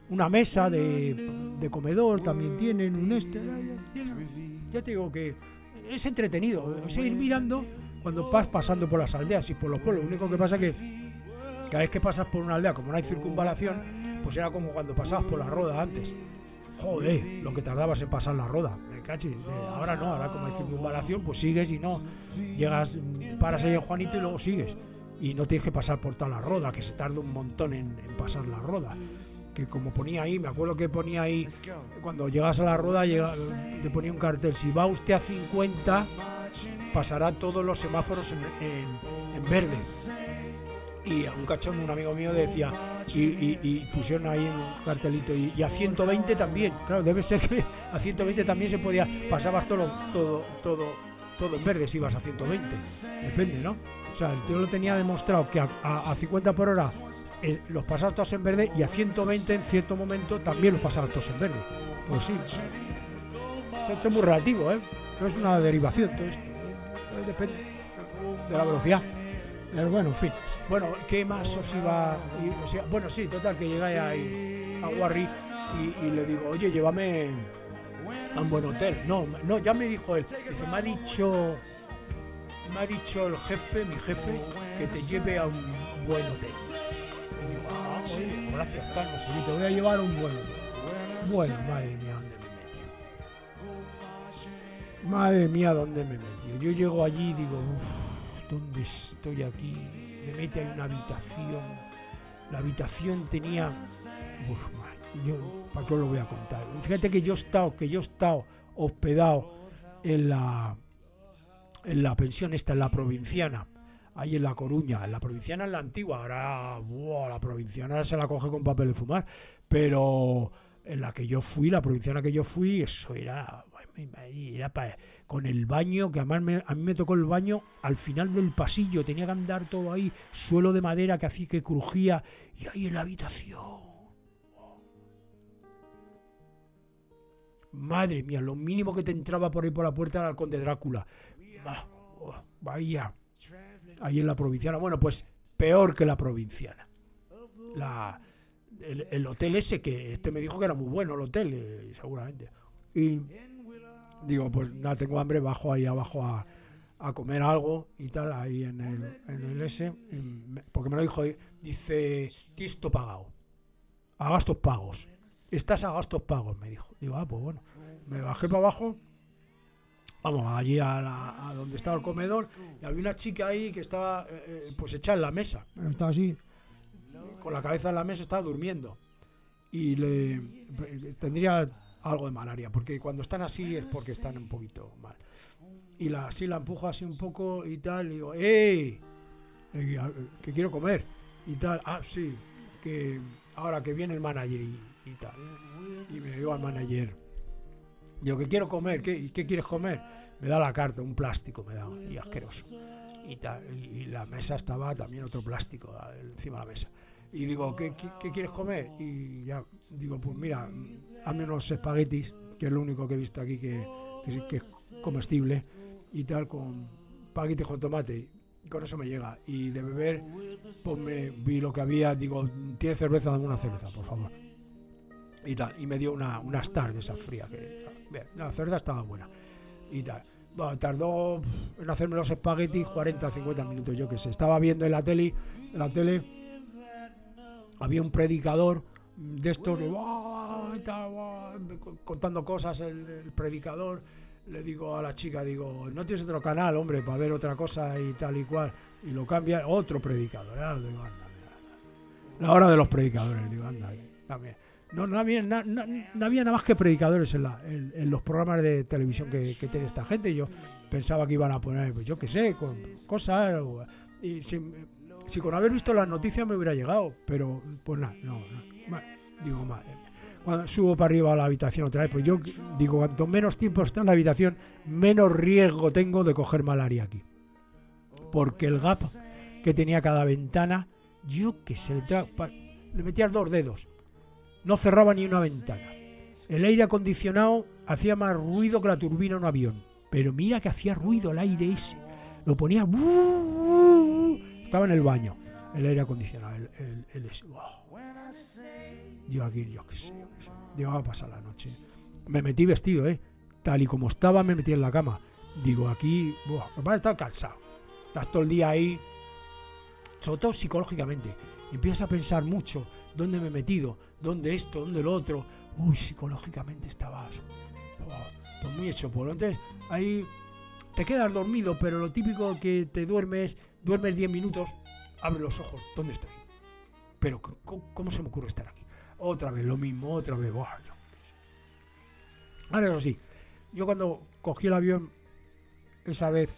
una mesa de comedor, también tienen un ya te digo que es entretenido, es ir mirando cuando vas pasando por las aldeas y por los pueblos. Lo único que pasa que cada vez que pasas por una aldea, como no hay circunvalación, pues era como cuando pasabas por la Roda antes. Joder, lo que tardabas en pasar la Roda, me cachis. Ahora no, ahora como hay circunvalación, pues sigues y no llegas, paras ahí en Juanito y luego sigues, y no tienes que pasar por toda la Roda, que se tarda un montón en pasar la Roda. Que como ponía ahí, me acuerdo que ponía ahí, cuando llegas a la Roda te ponía un cartel: si va usted a 50 pasará todos los semáforos en verde. Y a un cachondo, un amigo mío, decía, y pusieron ahí un cartelito, y a 120 también. Claro, debe ser que a 120 también se podía, pasabas todo en verde si ibas a 120, depende, ¿no? O sea, el tío lo tenía demostrado que a 50 por hora los pasabas todos en verde, y a 120 en cierto momento también los pasabas todos en verde. Pues sí, esto es muy relativo, no es una derivación, todo esto depende de la velocidad. Pero bueno, en fin. Bueno, ¿qué más os iba? O sea, bueno, sí, total, que llegué ahí a Warri y le digo, oye, llévame a un buen hotel. No, ya me dijo él. Dice, me ha dicho el jefe, mi jefe, que te lleve a un buen hotel. Y digo, oye, gracias, Carlos, sí, te voy a llevar a un buen hotel. Bueno, madre mía, ¿dónde me metí? Madre mía, ¿dónde me metí? Yo llego allí y digo, ¿dónde estoy aquí? Me mete ahí una habitación. La habitación tenía, ¿para qué os lo voy a contar? Fíjate que yo he estado hospedado en la pensión esta, en la Provinciana, ahí en La Coruña. En la Provinciana, en la antigua. Ahora la Provinciana se la coge con papel de fumar, pero en la que yo fui, la Provinciana que yo fui, eso era con el baño, que además a mí me tocó el baño al final del pasillo, tenía que andar todo ahí, suelo de madera que hacía que crujía, y ahí en la habitación, madre mía, lo mínimo que te entraba por ahí por la puerta era el Conde Drácula. Vaya, ahí en la Provinciana. Bueno, pues peor que la Provinciana, el hotel ese, que me dijo que era muy bueno el hotel, seguramente. Y digo, pues nada, tengo hambre, bajo ahí abajo a comer algo y tal, ahí en el ese, porque me lo dijo, dice, esto pagado, a gastos pagos, estás a gastos pagos, me dijo. Digo, pues bueno, me bajé para abajo, vamos, allí a donde estaba el comedor, y había una chica ahí que estaba pues echada en la mesa, estaba así, con la cabeza en la mesa, estaba durmiendo, y tendría algo de malaria, porque cuando están así es porque están un poquito mal. Y así la empujo así un poco y tal, y digo, que quiero comer y tal. Sí, que ahora que viene el manager y tal. Y me digo al manager, digo, que quiero comer. ¿Qué quieres comer? Me da la carta, un plástico me da, y asqueroso y tal, y la mesa estaba también otro plástico encima de la mesa. Y digo, ¿qué quieres comer? Y ya digo, pues mira, hazme unos espaguetis, que es lo único que he visto aquí que es comestible y tal, con espaguetis con tomate, y con eso me llega. Y de beber, pues me vi lo que había, digo, ¿tiene cerveza? Dame una cerveza, por favor. Y tal, y me dio una Star de esa fría, que la cerveza estaba buena y tal. Bueno, tardó en hacerme los espaguetis 40-50 minutos, yo que sé. Estaba viendo en la tele había un predicador de estos contando cosas, el predicador. Le digo a la chica, digo, ¿no tienes otro canal, hombre, para ver otra cosa y tal y cual? Y lo cambia, otro predicador. Digo, anda, la hora de los predicadores, digo, anda, también. No había nada más que predicadores en los programas de televisión que tiene esta gente. Yo pensaba que iban a poner, pues yo qué sé, con cosas, y si con haber visto las noticias me hubiera llegado, pero pues nada, no. Digo, madre, cuando subo para arriba a la habitación otra vez, pues yo digo, cuanto menos tiempo está en la habitación, menos riesgo tengo de coger malaria aquí, porque el gap que tenía cada ventana, yo que sé, le metías 2 dedos, no cerraba ni una ventana. El aire acondicionado hacía más ruido que la turbina de un avión, pero mira que hacía ruido el aire ese, lo ponía, estaba en el baño el aire acondicionado, el ese. Wow. Yo aquí, yo qué sé. Digo, va a pasar la noche. Me metí vestido, tal y como estaba, me metí en la cama. Digo, aquí, va a estar cansado. Estás todo el día ahí, sobre todo psicológicamente. Empiezas a pensar mucho, ¿dónde me he metido? ¿Dónde esto? ¿Dónde lo otro? Psicológicamente estabas pues muy hecho polvo. Entonces, ahí te quedas dormido, pero lo típico que te duermes 10 minutos, abres los ojos, ¿dónde estoy? Pero, ¿cómo se me ocurre estar aquí? Otra vez lo mismo, otra vez, Ahora eso sí, yo cuando cogí el avión, esa vez,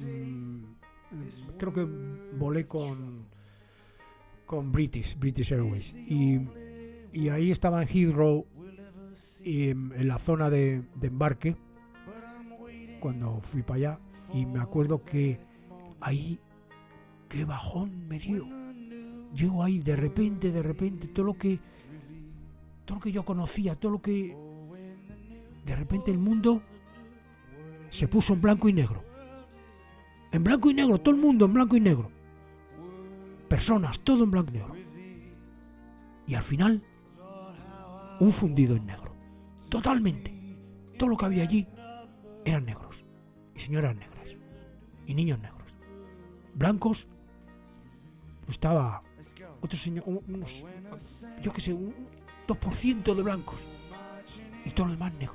creo que volé con British Airways, y ahí estaba en Heathrow, y en la zona de embarque, cuando fui para allá, y me acuerdo que ahí, qué bajón me dio. Llego ahí, de repente, todo lo que yo conocía, todo lo que... De repente el mundo se puso en blanco y negro. En blanco y negro, todo el mundo en blanco y negro. Personas, todo en blanco y negro. Y al final, un fundido en negro. Totalmente. Todo lo que había allí eran negros. Y señoras negras. Y niños negros. Blancos, estaba otro señor, unos, yo qué sé, un 2% de blancos. Y todos los demás negros.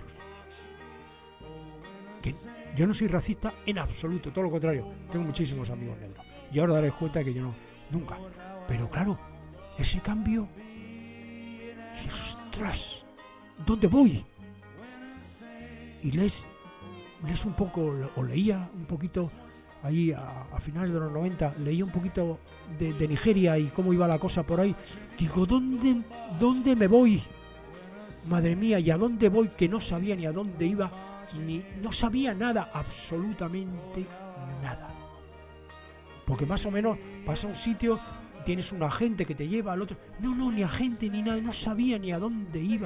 Que yo no soy racista en absoluto, todo lo contrario. Tengo muchísimos amigos negros. Y ahora daréis cuenta que yo no, nunca. Pero claro, ese cambio... ¡Ostras! ¿Dónde voy? Y lees un poco, o leía un poquito, ahí a finales de los 90, leía un poquito de Nigeria y cómo iba la cosa por ahí. Digo, ¿dónde me voy? Madre mía, ¿y a dónde voy? Que no sabía ni a dónde iba, no sabía nada, absolutamente nada. Porque más o menos vas a un sitio, tienes un agente que te lleva al otro. No, ni agente ni nada, no sabía ni a dónde iba.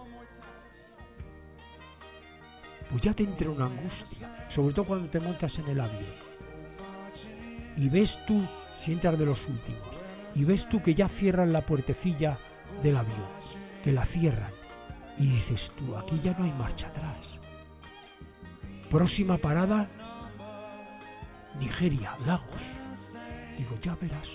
Pues ya te entra una angustia, sobre todo cuando te montas en el avión. Y ves tú, si entras de los últimos, y ves tú que ya cierran la puertecilla del avión, que la cierran. Y dices tú, aquí ya no hay marcha atrás. Próxima parada, Nigeria, Lagos. Digo, ya verás.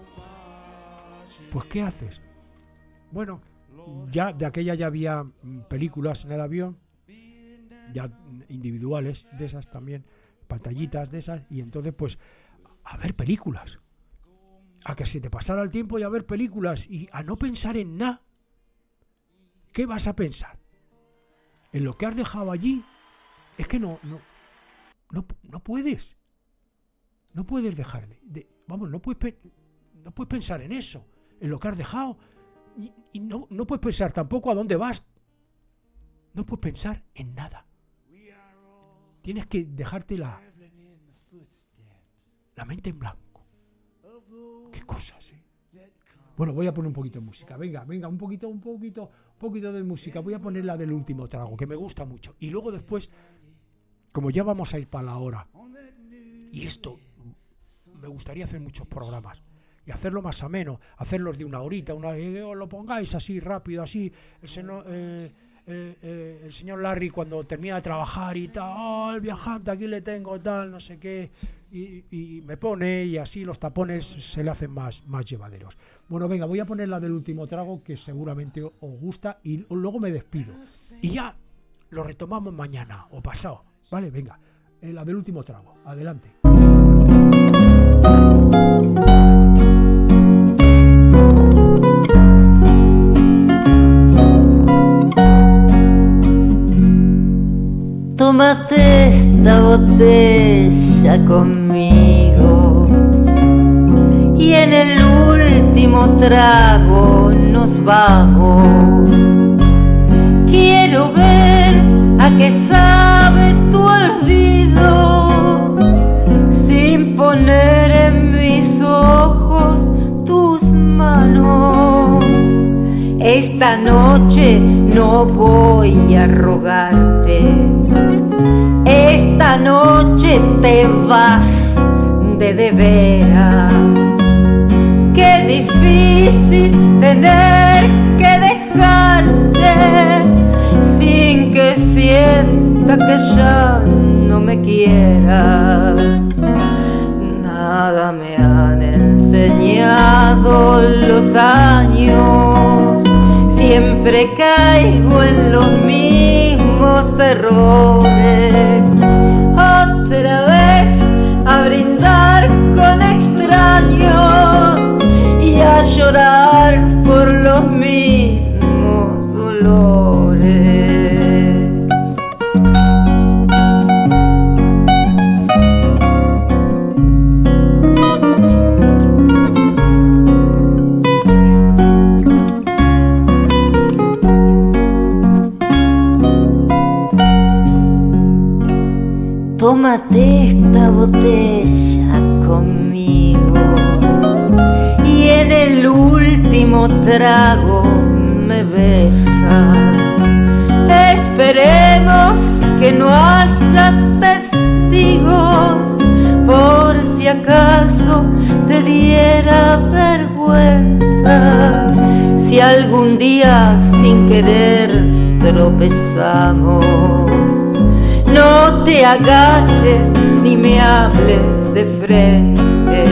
Pues ¿qué haces? Bueno, ya de aquella ya había películas en el avión, ya individuales, de esas también, pantallitas de esas, y entonces pues a ver películas. A que se te pasara el tiempo y a ver películas y a no pensar en nada. ¿Qué vas a pensar? En lo que has dejado allí. Es que no puedes. No puedes dejar no puedes pensar en eso, en lo que has dejado. Y no puedes pensar tampoco a dónde vas. No puedes pensar en nada. Tienes que dejarte la mente en blanco. Qué cosas, Bueno, voy a poner un poquito de música. Venga, un poquito de música. Voy a poner la del último trago, que me gusta mucho. Y luego después, como ya vamos a ir para la hora, y esto, me gustaría hacer muchos programas. Y hacerlo más ameno, hacerlos de una horita, lo pongáis así rápido, así. El señor Larry cuando termina de trabajar y tal, el viajante aquí le tengo tal, no sé qué, y me pone, y así los tapones se le hacen más llevaderos. Bueno, venga, voy a poner la del último trago, que seguramente os gusta, y luego me despido y ya lo retomamos mañana o pasado, ¿vale? Venga, la del último trago, adelante. Tómate esta botella conmigo y en el último trago nos vamos. Quiero ver a qué sabe tu olvido sin poner en mis ojos tus manos. Esta noche no voy a rogarte. Esta noche te vas de veras. Qué difícil tener que dejar quieras. Nada me han enseñado los años, siempre caigo en los mismos errores. Otra vez a brindar con extraños y a llorar por los mismos dolores. Tómate esta botella conmigo y en el último trago me besas. Esperemos que no haya testigos por si acaso te diera vergüenza. Si algún día sin querer tropezamos, no te agaches ni me hables de frente.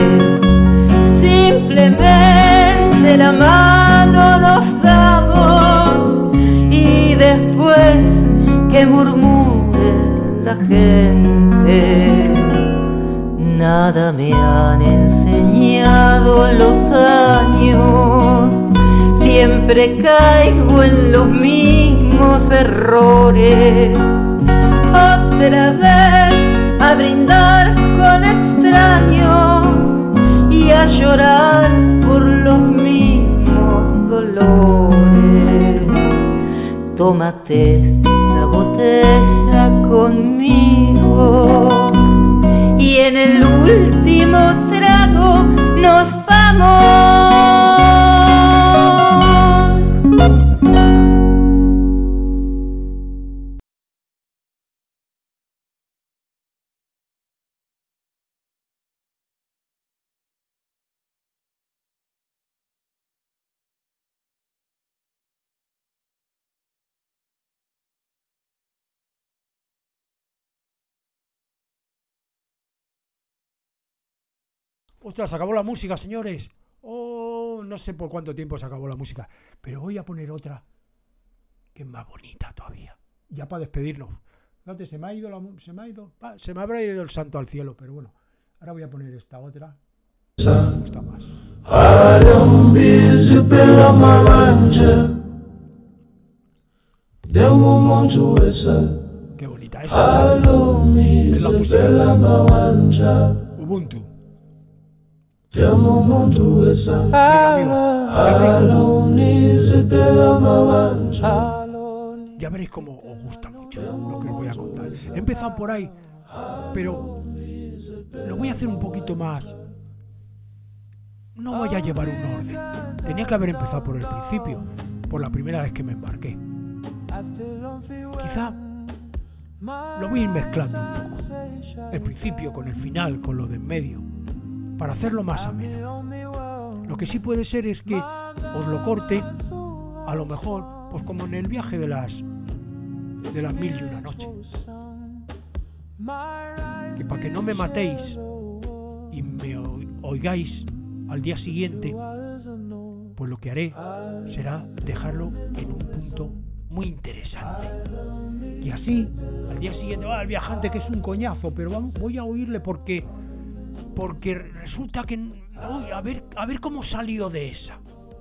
Simplemente la mano nos damos y después que murmure la gente. Nada me han enseñado los años, siempre caigo en los mismos errores. Otra vez a brindar con extraños y a llorar por los mismos dolores. Tómate esta botella conmigo y en el último trago nos vamos. Ostras, se acabó la música, señores. Oh, no sé por cuánto tiempo se acabó la música, pero voy a poner otra que es más bonita todavía, ya para despedirnos. Fíjate, se me habrá ido el santo al cielo, pero bueno, ahora voy a poner esta otra. Me gusta más. Qué bonita es. Es la música. Ubuntu. Venga, amigos, ya veréis cómo os gusta mucho lo que os voy a contar. He empezado por ahí, pero lo voy a hacer un poquito más. No voy a llevar un orden. Tenía que haber empezado por el principio, por la primera vez que me embarqué. Quizá lo voy a ir mezclando un poco, el principio con el final, con lo de en medio, para hacerlo más ameno. Lo que sí puede ser es que os lo corte, a lo mejor, pues como en el viaje de las 1001 noches. Que para que no me matéis y me oigáis al día siguiente, pues lo que haré será dejarlo en un punto muy interesante. Y así, al día siguiente, el viajante que es un coñazo, pero voy a oírle porque resulta que a ver cómo salió de esa.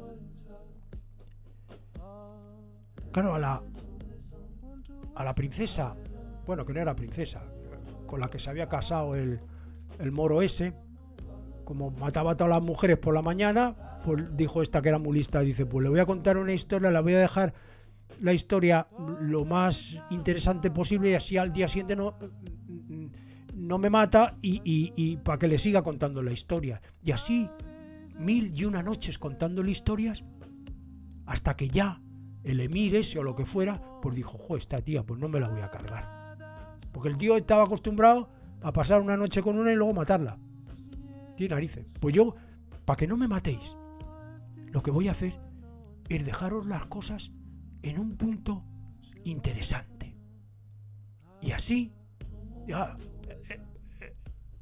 Claro, a la princesa, bueno, que no era princesa, con la que se había casado el moro ese, como mataba a todas las mujeres por la mañana, pues dijo esta que era muy lista, dice, pues le voy a contar una historia, la voy a dejar la historia lo más interesante posible y así al día siguiente no me mata y para que le siga contando la historia. Y así 1001 noches contándole historias hasta que ya el emir ese o lo que fuera pues dijo, esta tía pues no me la voy a cargar, porque el tío estaba acostumbrado a pasar una noche con una y luego matarla. Tiene narices. Pues yo, para que no me matéis, lo que voy a hacer es dejaros las cosas en un punto interesante y así ya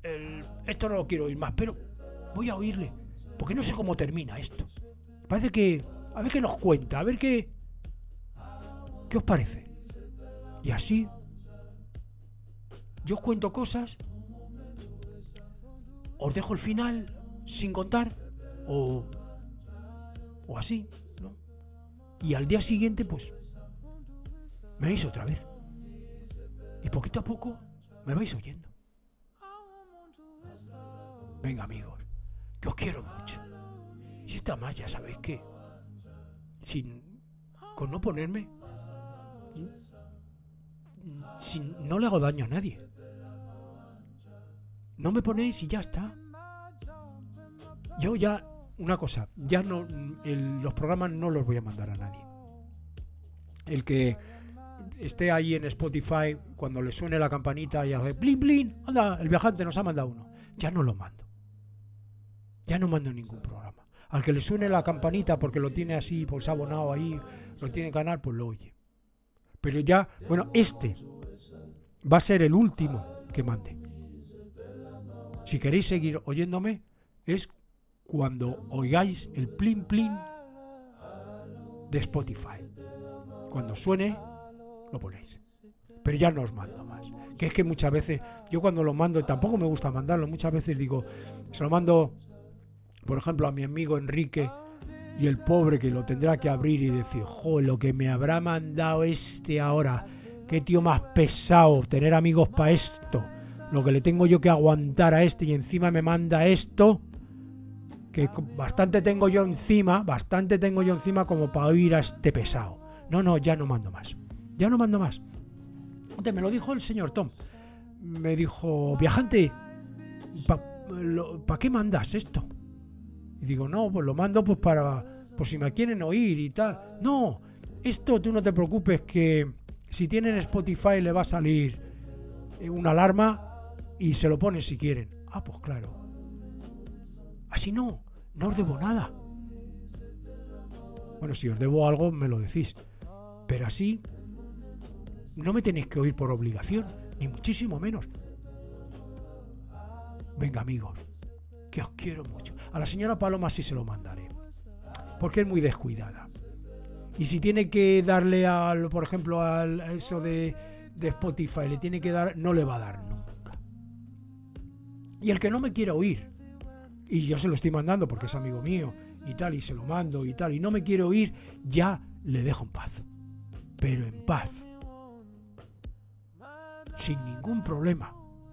esto no lo quiero oír más, pero voy a oírle, porque no sé cómo termina esto. Parece que, a ver qué nos cuenta, a ver qué os parece. Y así, yo os cuento cosas, os dejo el final sin contar, o así, ¿no? Y al día siguiente, pues, me veis otra vez. Y poquito a poco me vais oyendo. Venga, amigos, que os quiero mucho. Si está más, ya sabéis que con no ponerme, no le hago daño a nadie. No me ponéis y ya está. Yo ya, una cosa, ya no, los programas no los voy a mandar a nadie. El que esté ahí en Spotify, cuando le suene la campanita y hace blin blin, anda, el viajante nos ha mandado uno, ya no lo mando. Ya no mando ningún programa. Al que le suene la campanita porque lo tiene así, pues abonado ahí, lo tiene en canal, pues lo oye. Pero ya, bueno, este va a ser el último que mande. Si queréis seguir oyéndome, es cuando oigáis el plin plin de Spotify. Cuando suene, lo ponéis. Pero ya no os mando más. Que es que muchas veces, yo cuando lo mando, tampoco me gusta mandarlo, muchas veces digo, se lo mando, por ejemplo, a mi amigo Enrique, y el pobre que lo tendrá que abrir y decir, jo, lo que me habrá mandado este ahora, qué tío más pesado, tener amigos para esto, lo que le tengo yo que aguantar a este y encima me manda esto, que bastante tengo yo encima como para oír a este pesado. No, ya no mando más. Antes me lo dijo el señor Tom. Me dijo, viajante, ¿para qué mandas esto? Y digo, no, pues lo mando pues para, por si me quieren oír y tal. No, esto tú no te preocupes, que si tienen Spotify le va a salir una alarma y se lo ponen si quieren. Ah, pues claro. Así no os debo nada. Bueno, si os debo algo me lo decís. Pero así no me tenéis que oír por obligación, ni muchísimo menos. Venga, amigos, que os quiero mucho. A la señora Paloma sí se lo mandaré, porque es muy descuidada. Y si tiene que darle por ejemplo, a eso de Spotify, le tiene que dar, no le va a dar nunca. Y el que no me quiera oír, y yo se lo estoy mandando porque es amigo mío y tal, y se lo mando y tal, y no me quiere oír, ya le dejo en paz. Pero en paz, sin ningún problema.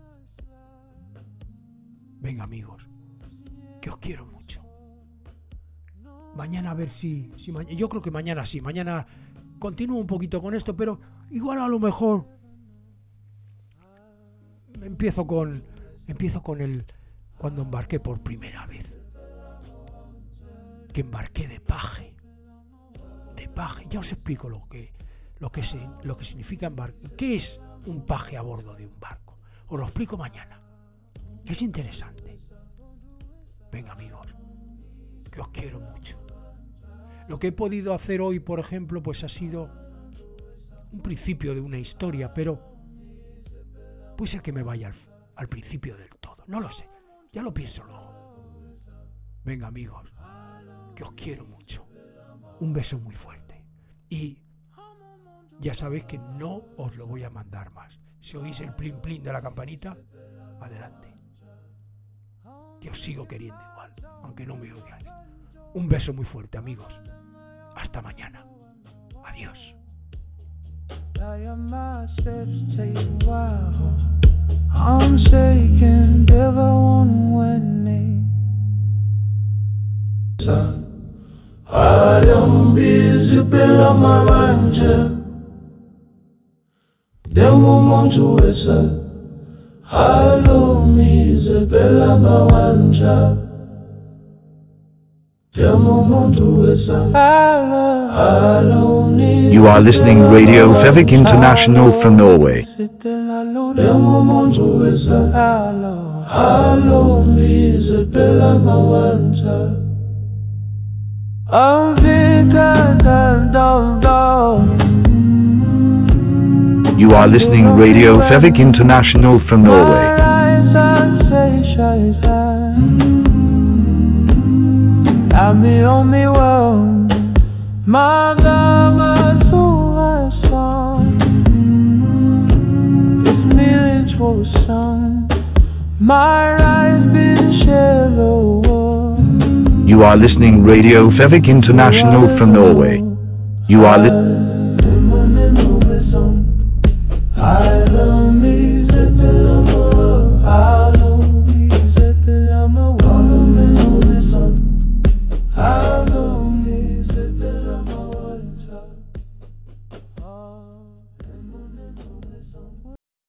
Venga, amigos, que os quiero mucho. Mañana a ver si yo creo que mañana sí, mañana continúo un poquito con esto, pero igual a lo mejor empiezo con el cuando embarqué por primera vez, que embarqué de paje. Ya os explico lo que significa embarcar. ¿Qué es un paje a bordo de un barco? Os lo explico mañana. Es interesante. Venga, amigos, que os quiero mucho. Lo que he podido hacer hoy, por ejemplo, pues ha sido un principio de una historia, pero puede ser que me vaya al principio del todo. No lo sé, ya lo pienso luego. Venga, amigos, que os quiero mucho. Un beso muy fuerte. Y ya sabéis que no os lo voy a mandar más. Si oís el plin plin de la campanita, adelante. Que os sigo queriendo igual, aunque no me oigáis. Un beso muy fuerte, amigos. Hasta mañana. Adiós. You are listening Radio Fevik International from Norway. You are listening Radio Fevik International from Norway. I'm the only one. My soul has sung. It's millions for a song. My eyes been shallow. You are listening Radio Fevik International from Norway. You are